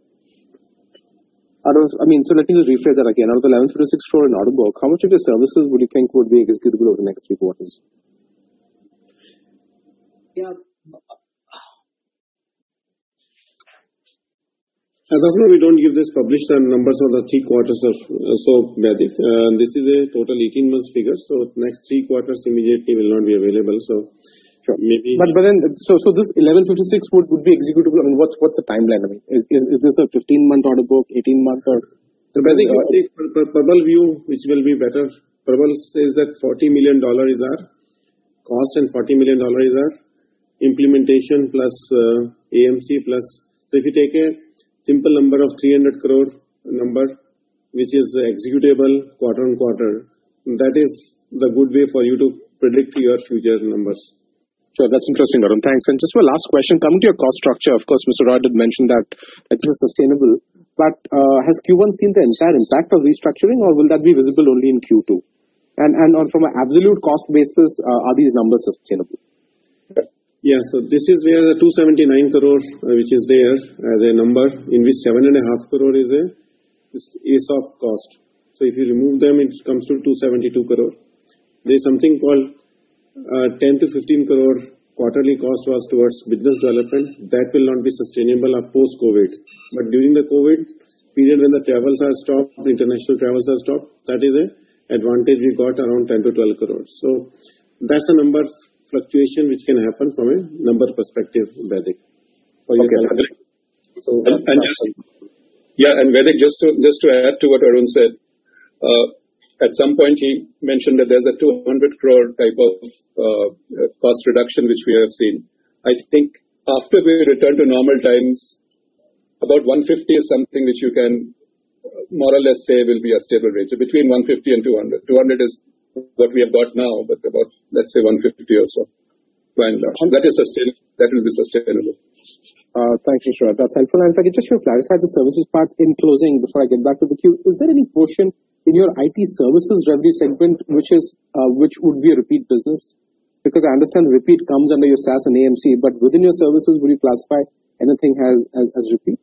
Out of, I mean, so let me just rephrase that again. Out of the eleven fifty-six crore in order book, how much of your services would you think would be executable over the next three quarters? Yeah. As of now, we don't give this published numbers on the three quarters of uh, so Vaidik. Uh, this is a total eighteen months figure, so next three quarters immediately will not be available. So sure. maybe. But but then so so this eleven fifty-six would, would be executable. I mean, what's what's the timeline? I mean, is is, is this a fifteen month order book, eighteen month or? So Vaidik, uh, take Prabal view, which will be better. Prabal says that forty million dollar is our cost and forty million dollar is our implementation plus uh, A M C plus. So if you take a simple number of three hundred crore number, which is executable quarter on quarter, that is the good way for you to predict your future numbers. Sure, that's interesting, Arun. Thanks. And just my last question, coming to your cost structure, of course, Mister Roy did mention that it is sustainable, but uh, has Q one seen the entire impact of restructuring, or will that be visible only in Q two? And and on from an absolute cost basis, uh, are these numbers sustainable? Yeah, so this is where the two hundred seventy-nine crore, uh, which is there as a number, in which seven and a half crore is a is E S O P cost. So if you remove them, it comes to two hundred seventy-two crore. There is something called uh, ten to fifteen crore quarterly cost was towards business development. That will not be sustainable post COVID. But during the COVID period, when the travels are stopped, international travels are stopped, that is a advantage we got around ten to twelve crores. So that's the number fluctuation which can happen from a number perspective, Vaidik. Okay. So, and, and just, yeah, and Vaidik, just to just to add to what Arun said, uh, at some point he mentioned that there's a two hundred crore type of uh, cost reduction which we have seen. I think after we return to normal times, about one hundred fifty is something which you can more or less say will be a stable range. So between one hundred fifty and two hundred. two hundred is what we have got now, but about, let's say, one hundred fifty or so, by and large. That is sustainable. That will be sustainable. Uh, thank you, sure. That's helpful. And if I could just clarify the services part in closing before I get back to the queue, is there any portion in your I T services revenue segment which is uh, which would be a repeat business? Because I understand repeat comes under your SaaS and A M C, but within your services, would you classify anything as as, as repeat?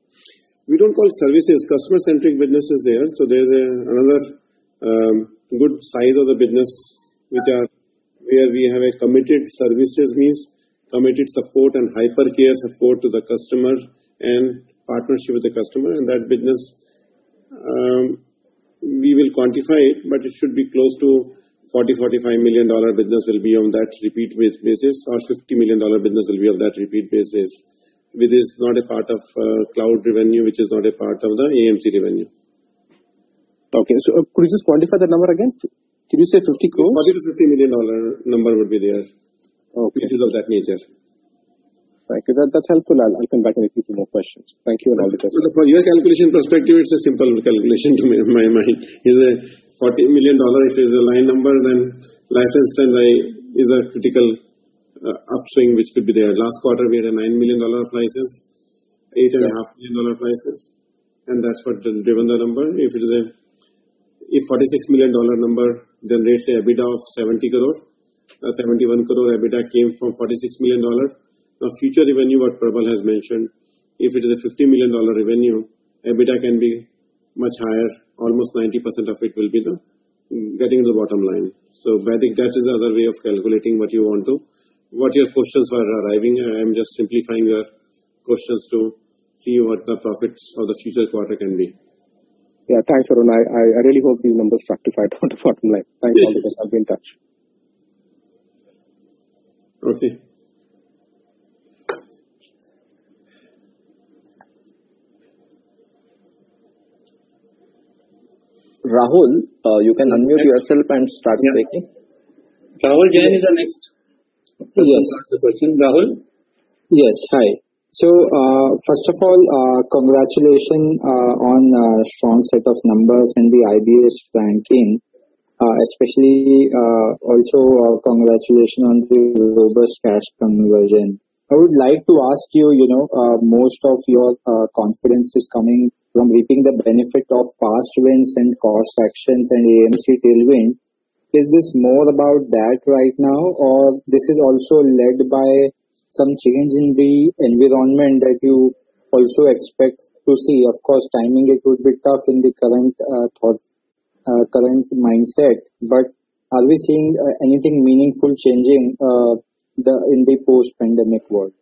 We don't call services. Customer-centric business is there. So there's a, another um, good size of the business which are where we have a committed services, means committed support and hypercare support to the customer and partnership with the customer, and that business um, we will quantify it, but it should be close to forty, forty-five million dollar business will be on that repeat basis, or fifty million dollar business will be of that repeat basis, which is not a part of uh, cloud revenue, which is not a part of the A M C revenue. Okay, so uh, could you just quantify that number again? Did you say fifty crores? forty to fifty million dollar number would be there. Okay. Which is of that nature. Thank you. That, that's helpful. I'll, I'll come back and repeat more questions. Thank you and all the best. So for your calculation perspective, it's a simple calculation to my mind. Is a forty million dollar, if it is a line number, then license and I is a critical uh, upswing which could be there. Last quarter we had a nine million dollar of license, eight and a half million dollar of license, and that's what driven the number. If it is a if forty-six million dollar number generates a EBITDA of seventy crore, uh, seventy-one crore EBITDA came from forty-six million dollar. Now, future revenue, what Prabal has mentioned, if it is a fifty million dollar revenue, EBITDA can be much higher. Almost ninety percent of it will be the getting to the bottom line. So, I think that is the other way of calculating what you want to, what your questions were arriving. I am just simplifying your questions to see what the profits of the future quarter can be. Yeah, thanks, Arun. I, I, I really hope these numbers fructify down to bottom line. Thanks, all the best. I'll be in touch. Okay. Rahul, uh, you can unmute yourself and start Yeah. speaking. Rahul Jain is the next. Yes. The question, Rahul. Yes. Hi. So, uh, first of all, uh, congratulations uh, on a strong set of numbers in the I B S ranking. Uh, especially uh, also uh, congratulations on the robust cash conversion. I would like to ask you, you know, uh, most of your uh, confidence is coming from reaping the benefit of past wins and cost actions and A M C tailwind. Is this more about that right now, or this is also led by some change in the environment that you also expect to see? Of course, timing it would be tough in the current uh, thought, uh, current mindset, but are we seeing uh, anything meaningful changing uh, the in the post-pandemic world?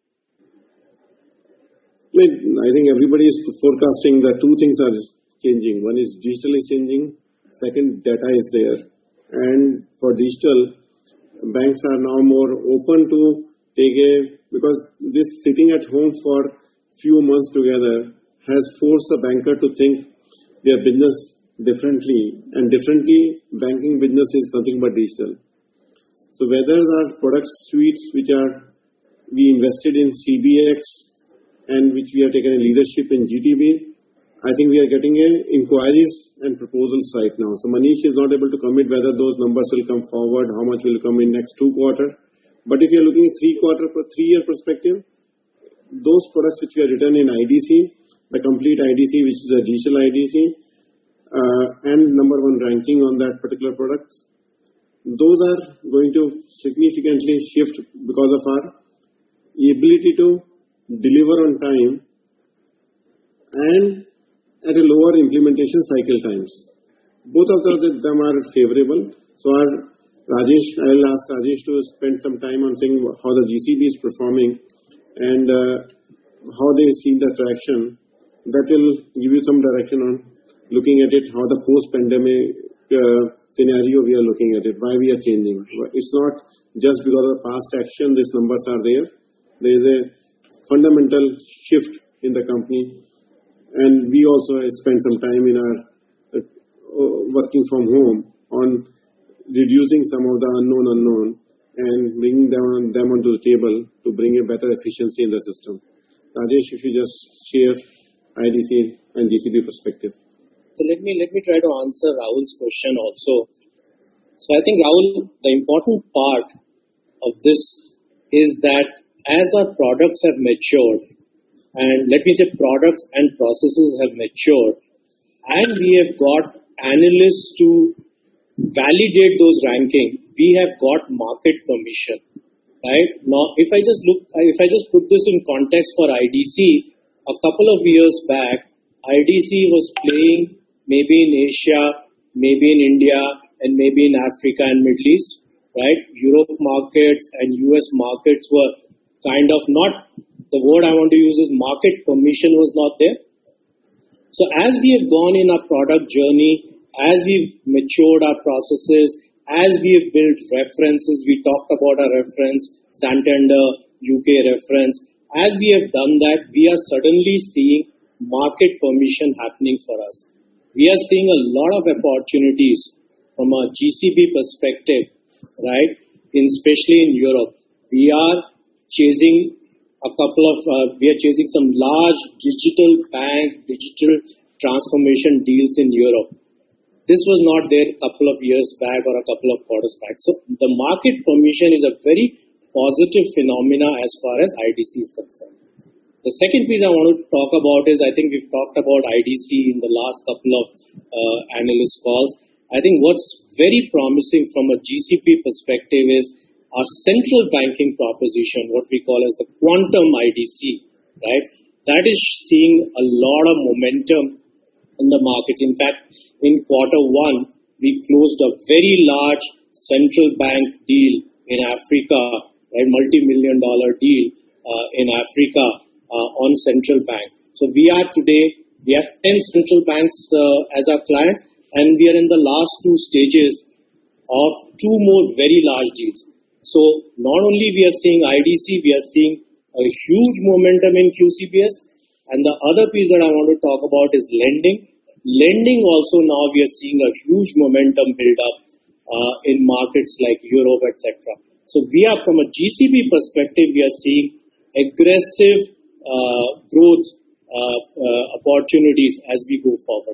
I think everybody is forecasting that two things are changing. One is digital is changing. Second, data is there. And for digital, banks are now more open to take a, because this sitting at home for few months together has forced the banker to think their business differently. And differently, banking business is nothing but digital. So whether the product suites which are, we invested in C B X, and which we have taken a leadership in G T B, I think we are getting a inquiries and proposals right now. So Manish is not able to commit whether those numbers will come forward, how much will come in next two quarters. But if you are looking at three quarter, three year perspective, those products which we have written in I D C, the complete I D C, which is a digital I D C, uh, and number one ranking on that particular product, those are going to significantly shift because of our ability to deliver on time and at a lower implementation cycle times. Both of them are favorable. So our Rajesh, I will ask Rajesh to spend some time on saying how the G C B is performing and uh, how they see the traction. That will give you some direction on looking at it, how the post-pandemic uh, scenario we are looking at it, why we are changing. It's not just because of past action, these numbers are there. There is a fundamental shift in the company, and we also spent some time in our uh, working from home on reducing some of the unknown unknown and bringing them, them onto the table to bring a better efficiency in the system. Rajesh, if you just share I D C and G C B perspective. So let me let me try to answer Rahul's question also. So I think, Rahul, the important part of this is that as our products have matured, and let me say products and processes have matured, and we have got analysts to validate those rankings, we have got market permission, right? Now, if I just look, if I just put this in context for I D C, a couple of years back, I D C was playing maybe in Asia, maybe in India, and maybe in Africa and Middle East, right? Europe markets and U S markets were kind of not, the word I want to use is market permission was not there. So as we have gone in our product journey, as we've matured our processes, as we have built references, we talked about our reference, Santander U K reference. As we have done that, we are suddenly seeing market permission happening for us. We are seeing a lot of opportunities from a G C B perspective, right? In, especially in Europe. We are chasing a couple of, uh, we are chasing some large digital bank, digital transformation deals in Europe. This was not there a couple of years back or a couple of quarters back. So the market permission is a very positive phenomena as far as I D C is concerned. The second piece I want to talk about is, I think we've talked about I D C in the last couple of uh, analyst calls. I think what's very promising from a G C P perspective is our central banking proposition, what we call as the quantum I D C, right? That is seeing a lot of momentum in the market. In fact, in quarter one, we closed a very large central bank deal in Africa, a multi-million dollar deal uh, in Africa uh, on central bank. So we are today, we have ten central banks uh, as our clients, and we are in the last two stages of two more very large deals. So not only we are seeing I D C, we are seeing a huge momentum in Q C B S. And the other piece that I want to talk about is lending. Lending also now we are seeing a huge momentum build up uh, in markets like Europe, et cetera. So we are, from a G C B perspective, we are seeing aggressive uh, growth uh, uh, opportunities as we go forward.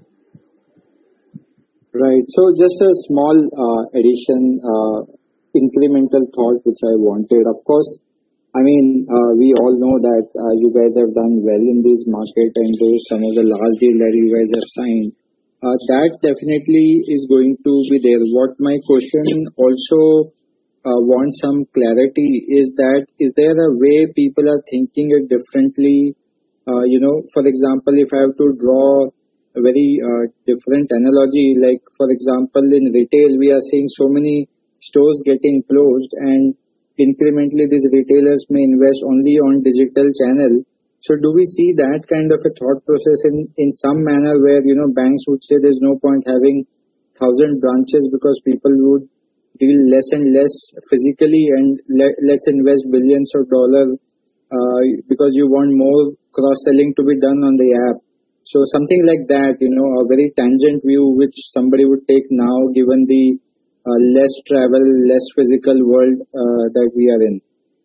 Right. So just a small uh, addition, uh, incremental thought which I wanted. Of course, I mean, uh, we all know that uh, you guys have done well in this market, and those some of the large deals that you guys have signed, uh, that definitely is going to be there. What my question also uh, wants some clarity is that, is there a way people are thinking it differently? Uh, you know, for example, if I have to draw a very uh, different analogy, like for example, in retail, we are seeing so many stores getting closed, and incrementally these retailers may invest only on digital channel. So do we see that kind of a thought process in, in some manner where, you know, banks would say there's no point having thousand branches because people would deal less and less physically, and let, let's invest billions of dollars uh, because you want more cross-selling to be done on the app. So something like that, you know, a very tangent view which somebody would take now given the Uh, less travel, less physical world uh, that we are in?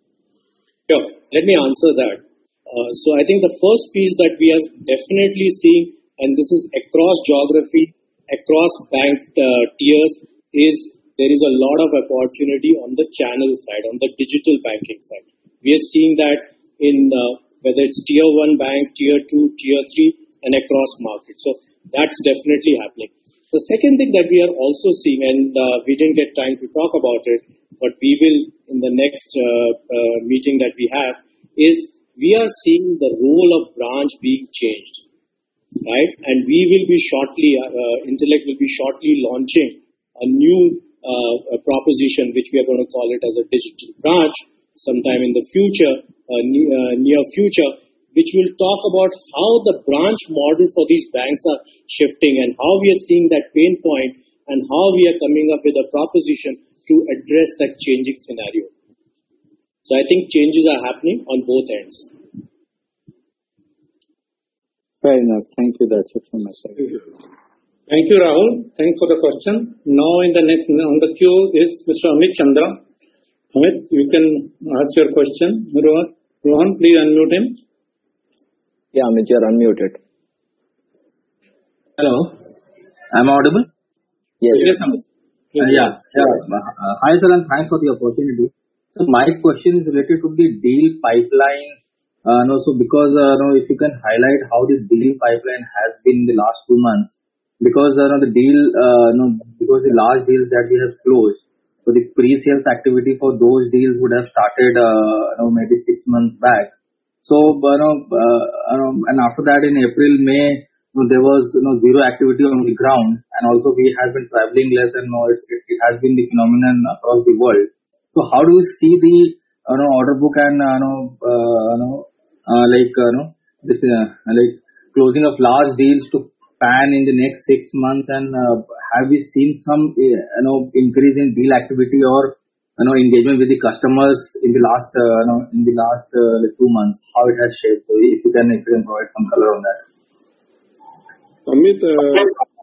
Sure. Let me answer that. Uh, so I think the first piece that we are definitely seeing, and this is across geography, across bank uh, tiers, is there is a lot of opportunity on the channel side, on the digital banking side. We are seeing that in uh, whether it's tier one bank, tier two, tier three, and across markets. So that's definitely happening. The second thing that we are also seeing, and uh, we didn't get time to talk about it, but we will in the next uh, uh, meeting that we have, is we are seeing the role of branch being changed, right? And we will be shortly, uh, Intellect will be shortly launching a new uh, a proposition, which we are going to call it as a digital branch sometime in the future, uh, near, uh, near future, which will talk about how the branch model for these banks are shifting and how we are seeing that pain point and how we are coming up with a proposition to address that changing scenario. So I think changes are happening on both ends. Fair enough. Thank you. That's it from my side. Thank you, Rahul. Thanks for the question. Now in the next, on the queue is Mister Amit Chandra. Amit, you can ask your question. Rohan, Rohan, please unmute him. Yeah, Amit, you're unmuted. Hello, am I audible? Yes. Yes, Amit. Uh, yeah, yeah. Uh, hi, sir, and thanks for the opportunity. So my question is related to the deal pipeline. Uh, no, so because uh, no, if you can highlight how the deal pipeline has been in the last two months, because uh, no, the deal, uh, no, because the large deals that we have closed, so the pre-sales activity for those deals would have started, uh, no, maybe six months back. So, you know, uh, um, and after that in April, May, you know, there was you know, zero activity on the ground, and also we have been traveling less, and you know, it, it, it has been the phenomenon across the world. So how do you see the you know, order book and you know, uh, you know uh, like you know, this uh, like closing of large deals to pan in the next six months, and uh, have we seen some uh, you know increase in deal activity or you know engagement with the customers in the last uh, you know in the last uh, like two months? How it has shaped? So if you can if you can provide some color on that. Amit, uh,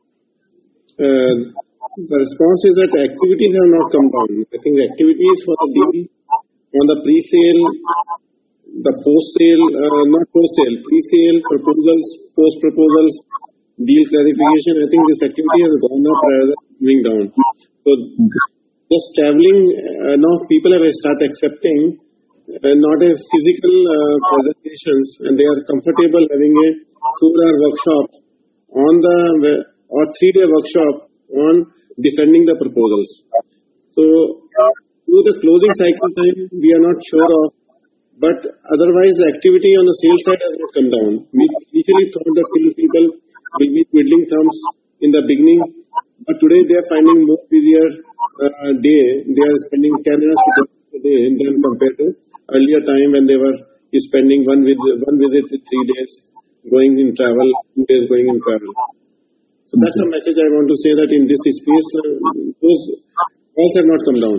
uh, the response is that activities have not come down. I think activities for the deal on the pre-sale, the post-sale, uh, not post-sale, pre-sale, proposals, post-proposals, deal clarification, I think this activity has gone up rather than going down. So just traveling, uh, now people have started accepting uh, not a physical uh, presentations, and they are comfortable having a two-hour workshop on the, or three-day workshop on defending the proposals. So through the closing cycle time, we are not sure of, but otherwise the activity on the sales side has not come down. We initially thought that sales people will be twiddling thumbs in the beginning, but today they are finding more busier uh, day. They are spending ten hours a day than compared to earlier time when they were spending one visit, one visit with three days going in travel, two days going in travel. So that's the message I want to say, that in this space, uh, those costs have not come down.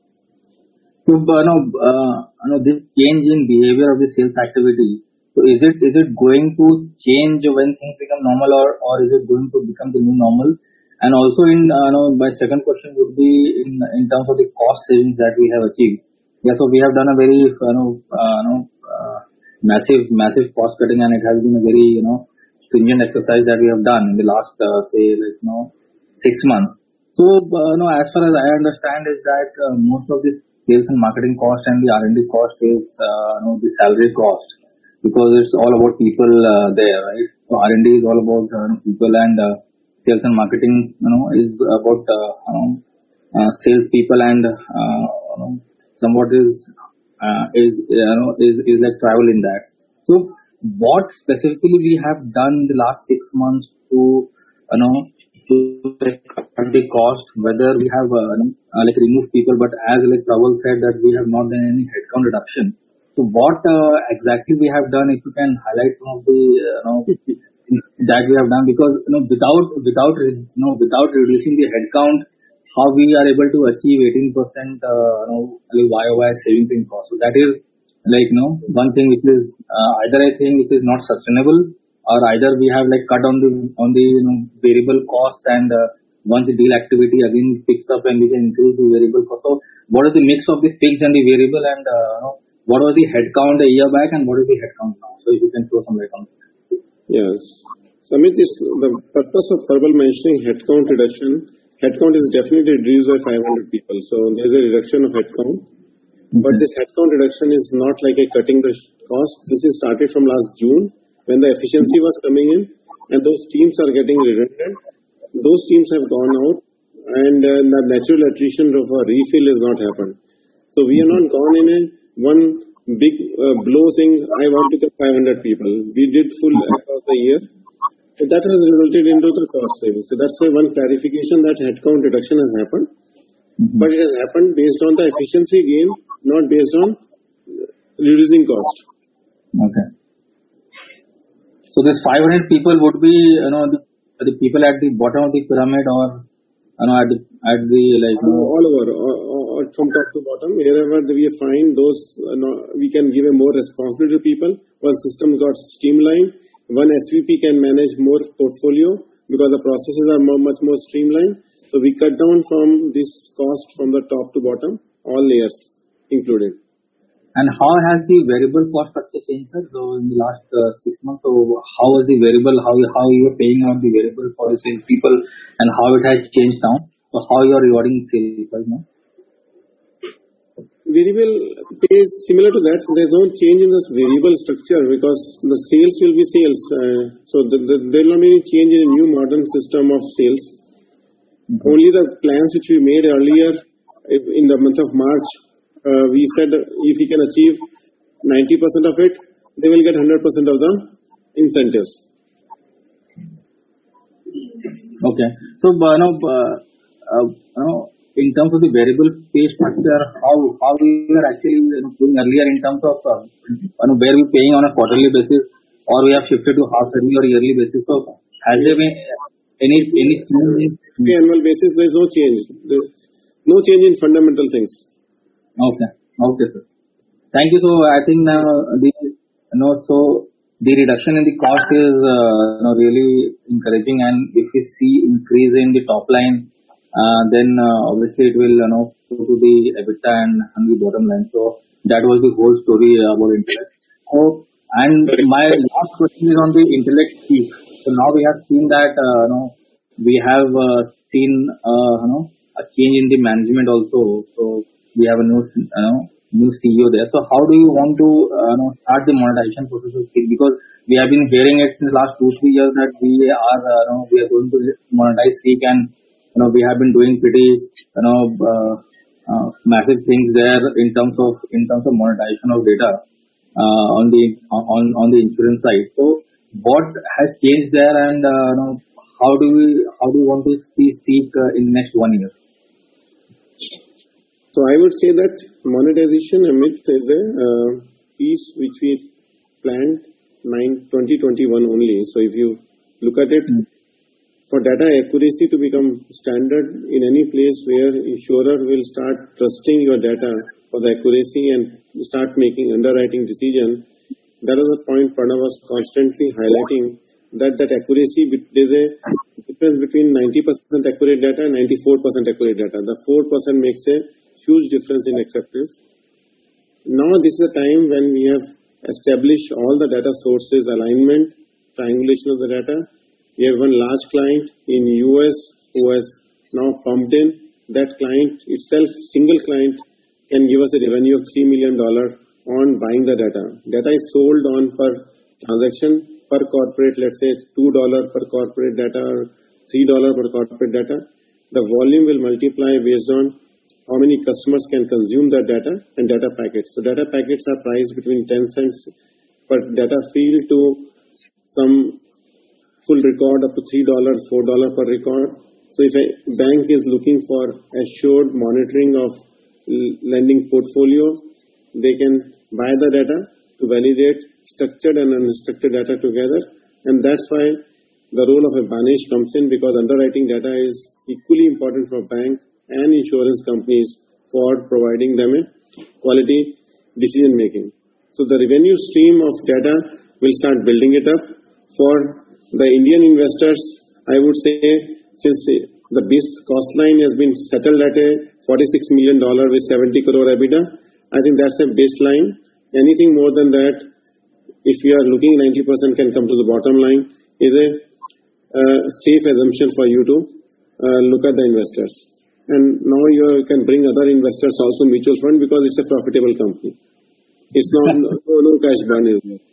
So, uh, no, uh, no, this change in behavior of the sales activity, so is it is it going to change when things become normal, or, or is it going to become the new normal? And also, in uh, no, my second question would be in in terms of the cost savings that we have achieved. Yeah, so we have done a very you know, uh, you know uh, massive massive cost cutting, and it has been a very you know stringent exercise that we have done in the last uh, say like you know six months. So, uh, no, as far as I understand is that uh, most of this sales and marketing cost and the R and D cost is uh, you know, the salary cost, because it's all about people uh, there, right? So R and D is all about uh, people, and uh, sales and marketing, you know, is about uh, you know, uh, sales people, and uh, you know, somewhat is uh, is you know is is like travel in that. So what specifically we have done the last six months to you know to cut the cost, whether we have uh, uh, like removed people, but as like Rahul said that we have not done any headcount reduction. So what uh, exactly we have done, if you can highlight some of the you know that we have done, because you know without without you know without reducing the headcount, how we are able to achieve eighteen percent uh, you know Y O Y savings in cost. So that is like you know one thing which is uh, either I think which is not sustainable, or either we have like cut on the on the you know variable cost, and uh, once the deal activity again picks up and we can increase the variable cost. So what is the mix of the fixed and the variable, and uh, you know, what was the headcount a year back and what is the headcount now? So if you can throw some light on that. Yes. So Amit, this, the purpose of Prabal mentioning headcount reduction, headcount is definitely reduced by five hundred people. So there is a reduction of headcount. Mm-hmm. But this headcount reduction is not like a cutting the cost. This is started from last June when the efficiency was coming in, and those teams are getting redundant. Those teams have gone out, and uh, the natural attrition of a refill has not happened. So we are not gone in a one big uh, blow saying, I want to get five hundred people. We did full across the year. So that has resulted into the cost savings. So that's a one clarification, that headcount reduction has happened. Mm-hmm. But it has happened based on the efficiency gain, not based on reducing cost. Okay. So this five hundred people would be, you know, the, the people at the bottom of the pyramid, or you know, at the at the like you know, all over, or, or from top to bottom, wherever we find those, uh, no, we can give a more responsibility to people. One system got streamlined. One S V P can manage more portfolio because the processes are more, much more streamlined. So we cut down from this cost from the top to bottom, all layers included. And how has the variable cost structure changed, sir? So in the last uh, six months, so how was the variable, how how you are paying out the variable for the sales people, and how it has changed now? So how you are rewarding sales people now? Variable pay is similar to that. There is no change in this variable structure because the sales will be sales. Uh, so the, the, there will not be any change in a new modern system of sales. Mm-hmm. Only the plans which we made earlier in the month of March, Uh, we said if we can achieve ninety percent of it, they will get one hundred percent of the incentives. Okay. So, uh, no, uh, uh, no, in terms of the variable pay structure, how how we were actually you know, doing earlier in terms of uh, you know, where we paying on a quarterly basis, or we have shifted to half yearly or yearly basis. So, has there been any any change? On annual basis, there is no change. There, no change in fundamental things. Okay. Okay, sir. Thank you. So I think now the you know so the reduction in the cost is uh, you know, really encouraging, and if we see increase in the top line, uh, then uh, obviously it will you know go to the EBITDA and, and the bottom line. So that was the whole story about Intellect. So and my last question is on the Intellect piece. So now we have seen that uh, you know we have uh, seen uh, you know a change in the management also. So we have a new you know new C E O there. So how do you want to uh, you know, start the monetization process of Seek? Because we have been hearing it since the last two three years that we are uh, you know we are going to monetize Seek, and you know we have been doing pretty you know uh, uh, massive things there in terms of in terms of monetization of data uh, on the on on the insurance side. So what has changed there, and uh, you know how do we how do you want to see Seek uh, in the next one year? So I would say that monetization, Amit, is a uh, piece which we planned twenty twenty-one only. So if you look at it, mm. for data accuracy to become standard in any place where insurer will start trusting your data for the accuracy and start making underwriting decision, that is a point Pranav was constantly highlighting, that that accuracy, there is a difference between ninety percent accurate data and ninety-four percent accurate data. The four percent makes a huge difference in acceptance. Now this is a time when we have established all the data sources, alignment, triangulation of the data. We have one large client in U S who has now pumped in. That client itself, single client, can give us a revenue of three million dollars on buying the data. Data is sold on per transaction, per corporate, let's say two dollars per corporate data or three dollars per corporate data. The volume will multiply based on how many customers can consume that data and data packets. So data packets are priced between ten cents per data field to some full record up to three dollars, four dollars per record. So if a bank is looking for assured monitoring of lending portfolio, they can buy the data to validate structured and unstructured data together. And that's why the role of a Banesh comes in, because underwriting data is equally important for bank and insurance companies for providing them a quality decision making. So the revenue stream of data will start building it up. For the Indian investors, I would say, since the base cost line has been settled at a forty-six million dollars with seventy crore EBITDA, I think that's a baseline. Anything more than that, if you are looking ninety percent can come to the bottom line, is a uh, safe assumption for you to uh, look at the investors. And now you can bring other investors also mutual fund, because it's a profitable company. It's not no, no cash burn is there.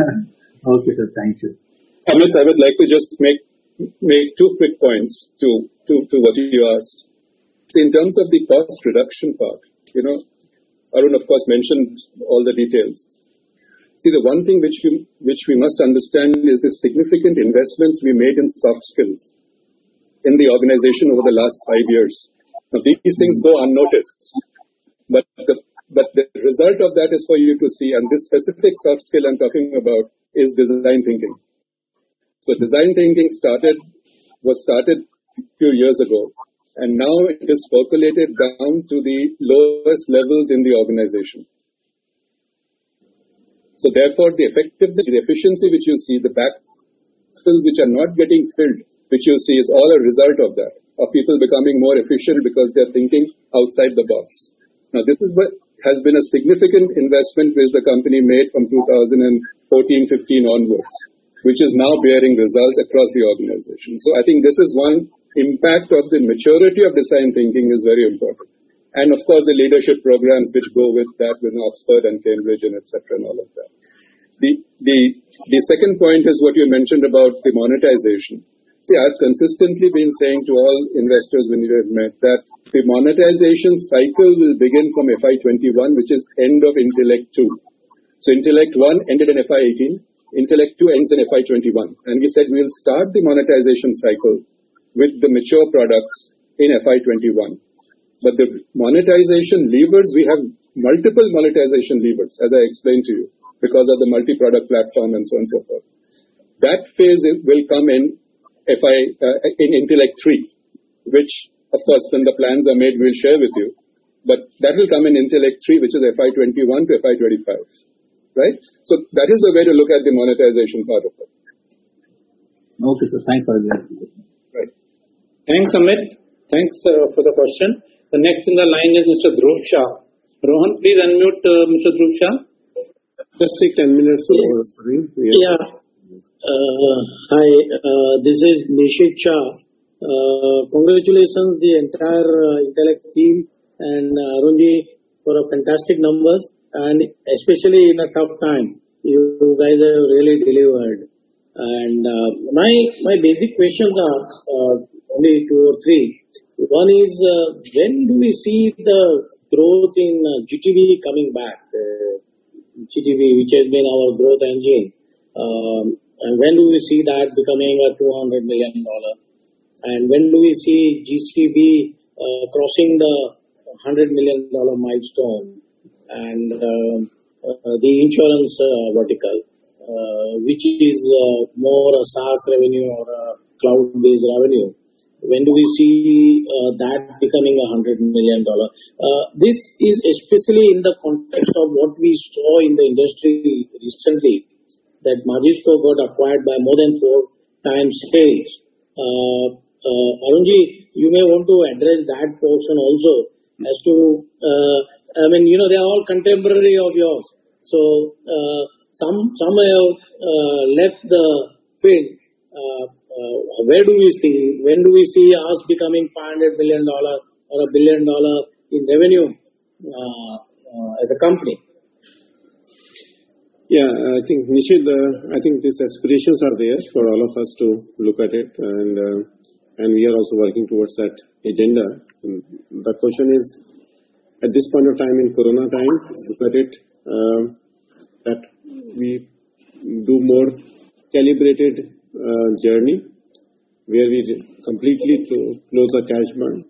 Okay, sir. Thank you. Amit, I would like to just make make two quick points to to, to what you asked. So in terms of the cost reduction part, you know, Arun of course mentioned all the details. See, the one thing which we which we must understand is the significant investments we made in soft skills in the organization over the last five years. Now, these things go unnoticed, but the, but the result of that is for you to see, and this specific soft skill I'm talking about is design thinking. So design thinking started, was started a few years ago, and now it is percolated down to the lowest levels in the organization. So therefore, the effectiveness, the efficiency which you see, the backfills which are not getting filled, which you see is all a result of that, of people becoming more efficient because they're thinking outside the box. Now, this is what has been a significant investment which the company made from two thousand fourteen fifteen onwards, which is now bearing results across the organization. So I think this is one impact of the maturity of design thinking is very important. And of course, the leadership programs which go with that, with Oxford and Cambridge and et cetera and all of that. The, the, the second point is what you mentioned about the monetization. See, I've consistently been saying to all investors when you have met that the monetization cycle will begin from F I twenty-one, which is end of Intellect two. So Intellect one ended in F I eighteen, Intellect two ends in F I twenty-one. And we said we'll start the monetization cycle with the mature products in F I twenty-one. But the monetization levers, we have multiple monetization levers, as I explained to you, because of the multi-product platform and so on and so forth. That phase will come in F I uh, in Intellect three, which of course when the plans are made we'll share with you. But that will come in Intellect three, which is F I twenty-one to F I twenty-five, right? So that is the way to look at the monetization part of it. Okay, sir. Thanks for that. Right. Thanks, Amit. Thanks uh, for the question. The next in the line is Mister Dhruv Shah. Rohan, please unmute uh, Mister Dhruv Shah. Just take ten minutes. Yes. Yeah. yeah. Uh, hi, uh, this is Nishit Shah. Uh, congratulations the entire uh, Intellect team and uh, Arunji for a fantastic numbers, and especially in a tough time, you guys have really delivered. And uh, my my basic questions are uh, only two or three. One is uh, when do we see the growth in uh, G T B coming back? Uh, G T B, which has been our growth engine, um, and when do we see that becoming a two hundred million dollars? And when do we see G C B uh, crossing the one hundred million dollars milestone? And uh, uh, the insurance uh, vertical, uh, which is uh, more a SaaS revenue or a cloud-based revenue. When do we see uh, that becoming a one hundred million dollars? Uh, this is especially in the context of what we saw in the industry recently, that Majesco got acquired by more than four times sales. Uh, uh, Arunji, you may want to address that portion also as to, uh, I mean, you know, they are all contemporary of yours. So, uh, some, some have uh, left the field. Uh, uh, where do we see, when do we see us becoming five hundred million dollars or a billion dollars in revenue uh, uh, as a company? Yeah, I think Nishid, uh, I think these aspirations are there for all of us to look at it, and uh, and we are also working towards that agenda. And the question is, at this point of time in Corona time, look at it, uh, that we do more calibrated uh, journey where we completely close the cash burn.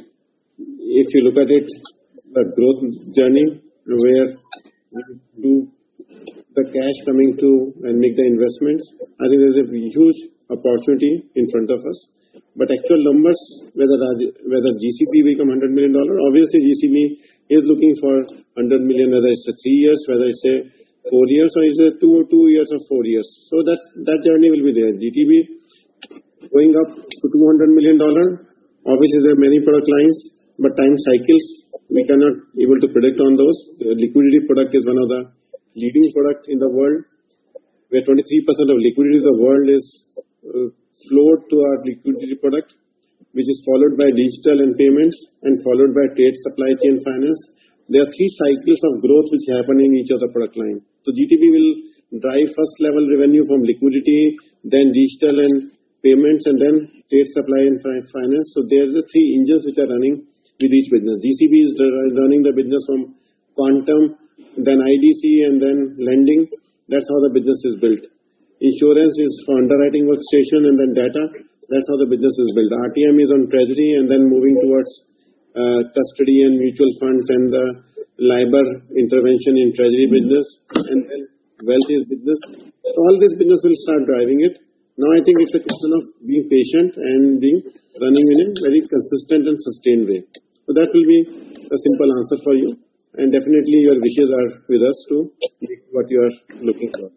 If you look at it, the growth journey where we do the cash coming to and make the investments, I think there's a huge opportunity in front of us. But actual numbers, whether whether G C P become one hundred million dollars, obviously G C P is looking for one hundred million, whether it's a three years, whether it's a four years, or it's a two two years or four years. So that's that journey will be there. G T B going up to two hundred million dollars. Obviously there are many product lines, but time cycles we cannot able to predict on those. The liquidity product is one of the leading product in the world, where twenty-three percent of liquidity in the world is uh, flowed to our liquidity product, which is followed by digital and payments and followed by trade, supply chain, finance. There are three cycles of growth which happen in each of the product line. So G T B will drive first level revenue from liquidity, then digital and payments, and then trade, supply and finance. So there are the three engines which are running with each business. G C B is running the business from quantum, then I D C, and then lending. That's how the business is built. Insurance is for underwriting workstation and then data. That's how the business is built. R T M is on treasury and then moving towards uh, custody and mutual funds and the LIBOR intervention in treasury business, and then wealth is business. So all this business will start driving it. Now I think it's a question of being patient and being running in a very consistent and sustained way. So that will be a simple answer for you. And definitely your wishes are with us to make what you are looking for.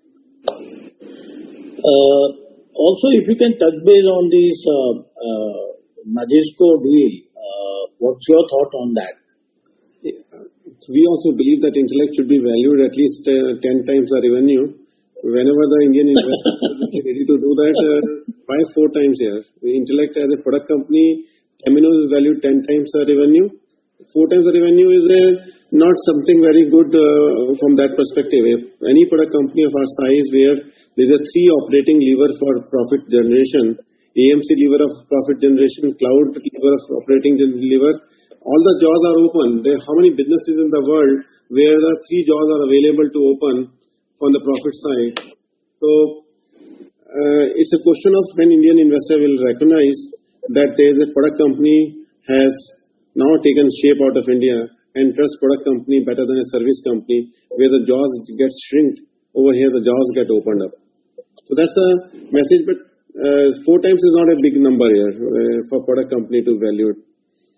Uh, also, if you can touch base on this uh, uh, Majesco deal, uh, what's your thought on that? We also believe that Intellect should be valued at least uh, ten times the revenue. Whenever the Indian investor is ready to do that, uh, why four times here? Intellect as a product company, Temenos is valued ten times the revenue. Four times the revenue is a, not something very good uh, from that perspective. If any product company of our size where there is a three operating lever for profit generation, A M C lever of profit generation, cloud lever of operating lever, all the jaws are open. There, how many businesses in the world where the three jaws are available to open on the profit side? So uh, it's a question of when Indian investor will recognize that there is a product company has now taken shape out of India and trust product company better than a service company, where the jaws get shrinked. Over here the jaws get opened up. So that's the message. But uh, four times is not a big number here uh, for product company to value it.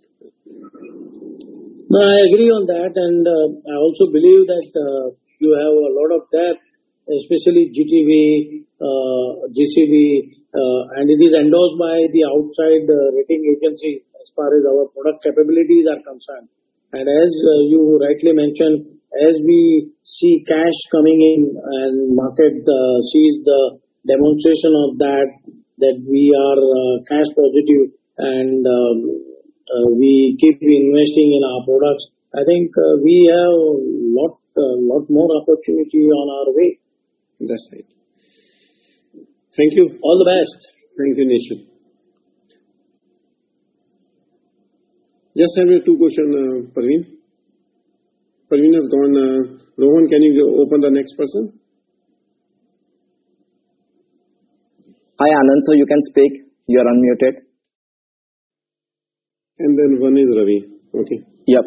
No, I agree on that, and uh, I also believe that uh, you have a lot of debt, especially G T V, uh, G C B, uh, and it is endorsed by the outside uh, rating agencies as far as our product capabilities are concerned. And as uh, you rightly mentioned, as we see cash coming in and market uh, sees the demonstration of that, that we are uh, cash positive and um, uh, we keep investing in our products, I think uh, we have a lot, uh, lot more opportunity on our way. That's right. Thank you. All the best. Thank you, Nishan. Just have your two questions, uh, Parveen. Parveen has gone. Uh, Rohan, can you go open the next person? Hi, Anand. So you can speak. You are unmuted. And then one is Ravi. Okay. Yep.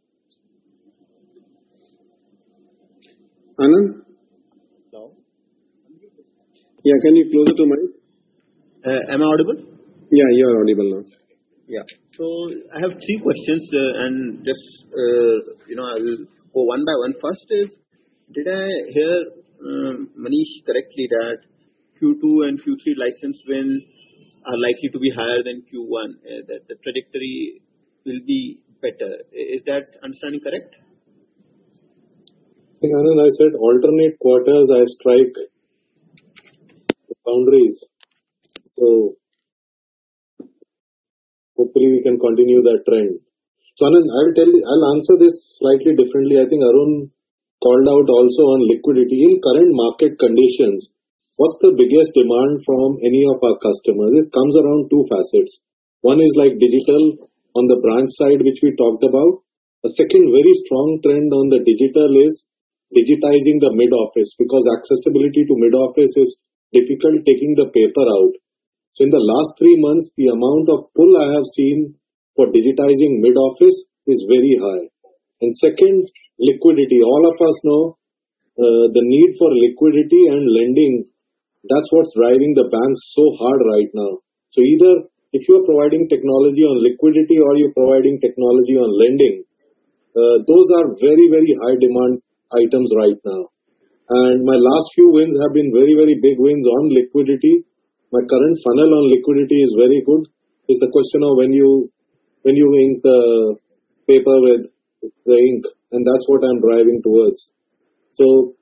Anand? No. Yeah, can you closer to mic? Uh, am I audible? Yeah, you are audible now. Yeah. So I have three questions, uh, and just uh, you know, I will go one by one. First is, did I hear um, Manish correctly that Q two and Q three license wins are likely to be higher than Q one? Uh, that the trajectory will be better. Is that understanding correct? I think, Anand, I said alternate quarters I strike the boundaries. So hopefully we can continue that trend. So Anand, I'll tell you, I'll answer this slightly differently. I think Arun called out also on liquidity. In current market conditions, what's the biggest demand from any of our customers? It comes around two facets. One is like digital on the branch side, which we talked about. A second very strong trend on the digital is digitizing the mid office, because accessibility to mid office is difficult, taking the paper out. So in the last three months, the amount of pull I have seen for digitizing mid office is very high. And second, liquidity. All of us know uh, the need for liquidity and lending. That's what's driving the banks so hard right now. So either if you're providing technology on liquidity or you're providing technology on lending, uh, those are very, very high demand items right now. And my last few wins have been very, very big wins on liquidity. My current funnel on liquidity is very good. It's the question of when you when you ink the paper with the ink, and that's what I'm driving towards. So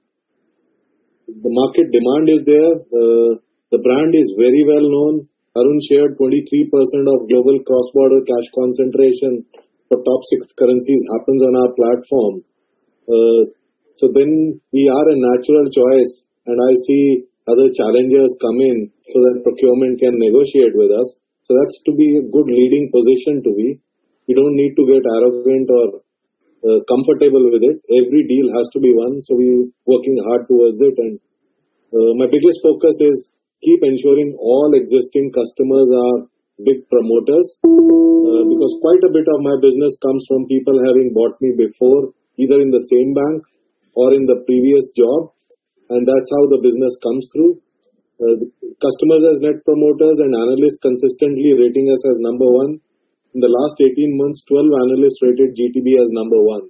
the market demand is there. Uh, the brand is very well known. Arun shared twenty-three percent of global cross-border cash concentration for top six currencies happens on our platform. Uh, so then we are a natural choice, and I see other challengers come in so that procurement can negotiate with us. So that's to be a good leading position to be. You don't need to get arrogant or uh, comfortable with it. Every deal has to be won, so we're working hard towards it. And uh, my biggest focus is keep ensuring all existing customers are big promoters, uh, because quite a bit of my business comes from people having bought me before, either in the same bank or in the previous job. And that's how the business comes through. Uh, customers as net promoters and analysts consistently rating us as number one. In the last eighteen months, twelve analysts rated G T B as number one.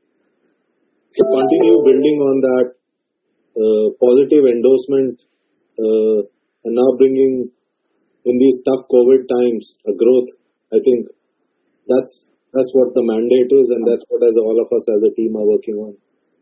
To continue building on that uh, positive endorsement uh, and now bringing in these tough COVID times a growth, I think that's that's what the mandate is, and that's what as all of us as a team are working on.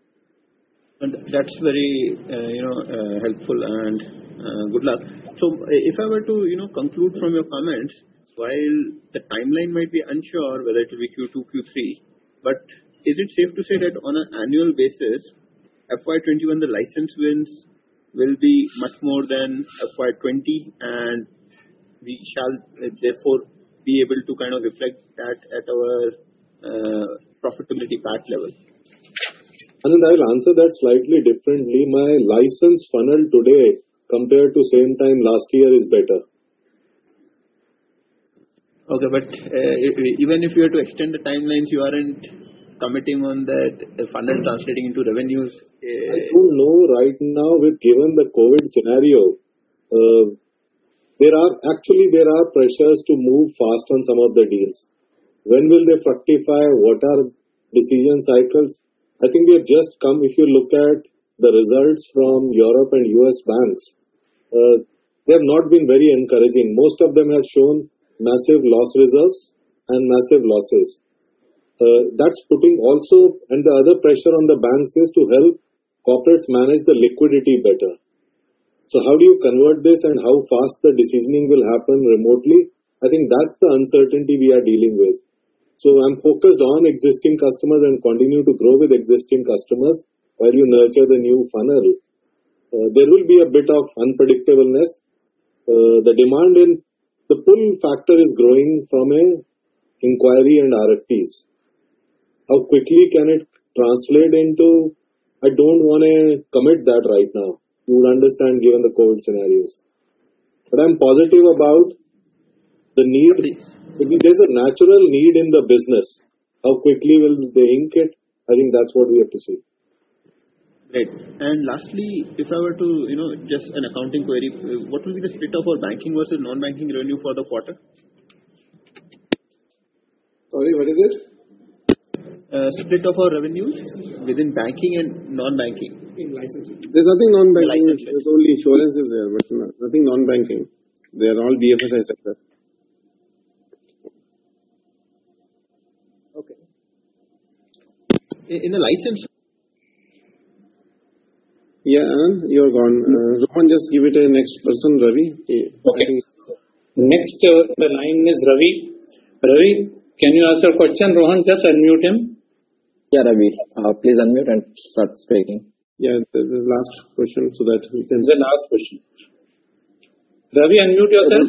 And that's very, uh, you know, uh, helpful, and uh, good luck. So, if I were to, you know, conclude from your comments, while the timeline might be unsure whether it will be Q two, Q three, but is it safe to say that on an annual basis, F Y twenty-one the license wins will be much more than F Y twenty, and we shall uh, therefore be able to kind of reflect that at our uh, profitability path level? And then I'll answer that slightly differently. My license funnel today compared to same time last year is better. Okay, but uh, even if you were to extend the timelines, you aren't committing on that the funnel translating into revenues. Uh, I don't know right now, with given the COVID scenario, uh, there are actually there are pressures to move fast on some of the deals. When will they fructify? What are decision cycles? I think we have just come, if you look at the results from Europe and U S banks, uh, they have not been very encouraging. Most of them have shown massive loss reserves and massive losses. Uh, that's putting also, and the other pressure on the banks is to help corporates manage the liquidity better. So how do you convert this and how fast the decisioning will happen remotely? I think that's the uncertainty we are dealing with. So I'm focused on existing customers and continue to grow with existing customers while you nurture the new funnel. Uh, there will be a bit of unpredictableness. Uh, the demand in the pull factor is growing from a inquiry and R F Ps. How quickly can it translate into? I don't want to commit that right now. You would understand given the COVID scenarios. But I'm positive about the need. There's a natural need in the business. How quickly will they ink it? I think that's what we have to see. Right. And lastly, if I were to, you know, just an accounting query, what will be the split of our banking versus non-banking revenue for the quarter? Sorry, what is it? Uh, split of our revenues within banking and non-banking. In licensing. There's nothing non-banking. There's only insurance is there, but nothing non-banking. They are all B F S I sector. Okay. In the license. Yeah, Anand, you're gone. Uh, Rohan, just give it a next person, Ravi. Okay. Next, uh, the line is Ravi. Ravi, can you ask your question? Rohan, just unmute him. Yeah, Ravi, uh, please unmute and start speaking. Yeah, the, the last question so that we can... The last question. Ravi, unmute yourself.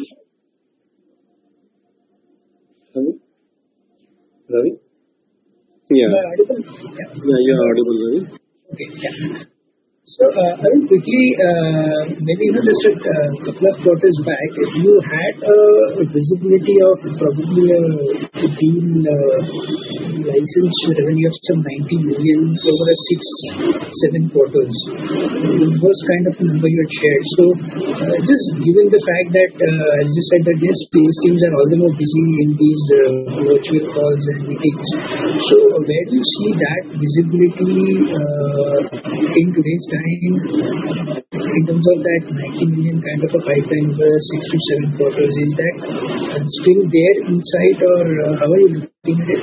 Ravi? Ravi? Yeah. Am I audible? Yeah. Yeah, you are audible, Ravi. Okay, yeah. So, uh, I will quickly, uh, maybe you know, just a uh, couple of quarters back, if you had a visibility of probably a deal uh, license revenue of some ninety million over a six, seven quarters, it was kind of a number you had shared. So, uh, just given the fact that, uh, as you said, that yes, these teams are all the more busy in these uh, virtual calls and meetings. So, where do you see that visibility uh, in today's time in terms of that ninety million kind of a pipeline over six to seven quarters? Is that uh, still there in sight, or uh, how are you looking at it?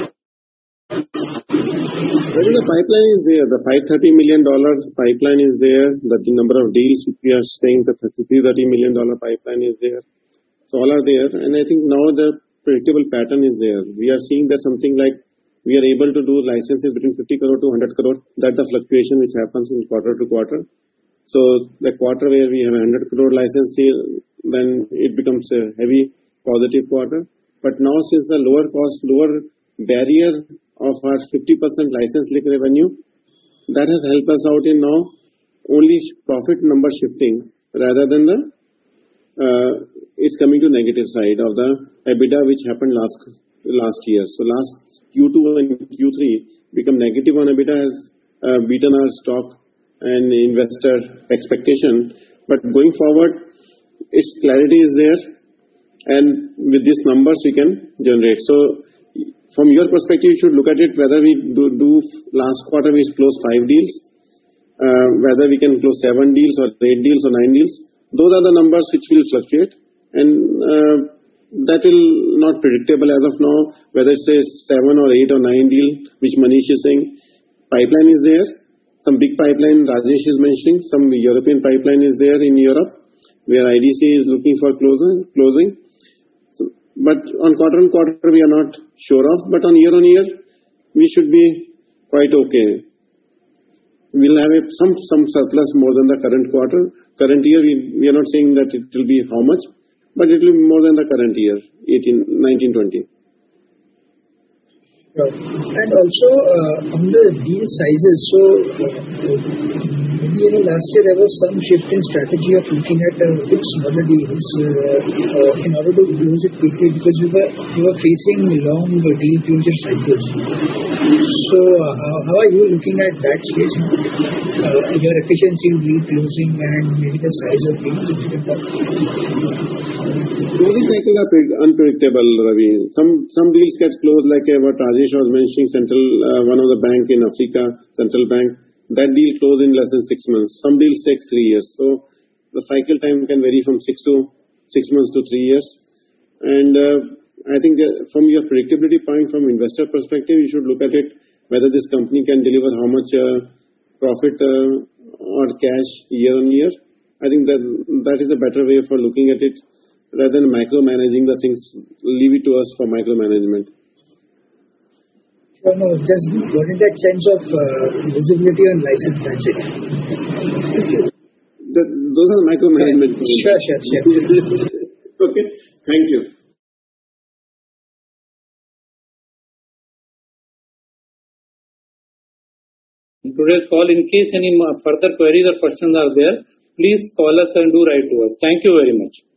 I think the pipeline is there. The five hundred thirty million dollars pipeline is there. The number of deals which we are saying, the three hundred thirty million dollars pipeline is there. So all are there. And I think now the predictable pattern is there. We are seeing that something like we are able to do licenses between fifty crore to one hundred crore. That's the fluctuation which happens in quarter to quarter. So the quarter where we have a one hundred crore license sale, then it becomes a heavy positive quarter. But now since the lower cost, lower barrier of our fifty percent license link revenue, that has helped us out in now only profit number shifting rather than the, uh, it's coming to negative side of the EBITDA which happened last last year. So last Q two and Q three become negative on EBITDA has uh, beaten our stock and investor expectation. But going forward, its clarity is there, and with these numbers we can generate. So from your perspective, you should look at it whether we do, do last quarter we close five deals, uh, whether we can close seven deals or eight deals or nine deals. Those are the numbers which will fluctuate, and uh, that will not predictable as of now, whether it's a seven or eight or nine deal, which Manish is saying. Pipeline is there. Some big pipeline Rajesh is mentioning. Some European pipeline is there in Europe, where I D C is looking for closing. closing. So, but on quarter on quarter, we are not sure of. But on year on year, we should be quite okay. We'll have a, some, some surplus more than the current quarter. Current year, we, we are not saying that it will be how much, but it will be more than the current year, eighteen, nineteen, twenty. Right. And also uh, on the deal sizes, so uh, maybe you know, last year there was some shift in strategy of looking at uh, big smaller deals uh, uh, in order to close it quickly because we were we were facing long uh, deal closure cycles. So uh, how, how are you looking at that space? Uh, your efficiency in deal closing and maybe the size of deals if you can talk. Closing cycles are pre- unpredictable, Ravi. Some some deals get closed, like uh, what Rajesh was mentioning. Central, uh, one of the bank in Africa, Central Bank, that deal closed in less than six months. Some deals take three years. So the cycle time can vary from six to six months to three years. And uh, I think that from your predictability point, from investor perspective, you should look at it whether this company can deliver how much uh, profit uh, or cash year on year. I think that that is a better way for looking at it rather than micromanaging the things. Leave it to us for micromanagement. No, no, just what is that sense of uh, visibility on license? That's it. The, those are micromanagement. Sure, sure, sure. Okay, thank you. In today's call, in case any further queries or questions are there, please call us and do write to us. Thank you very much.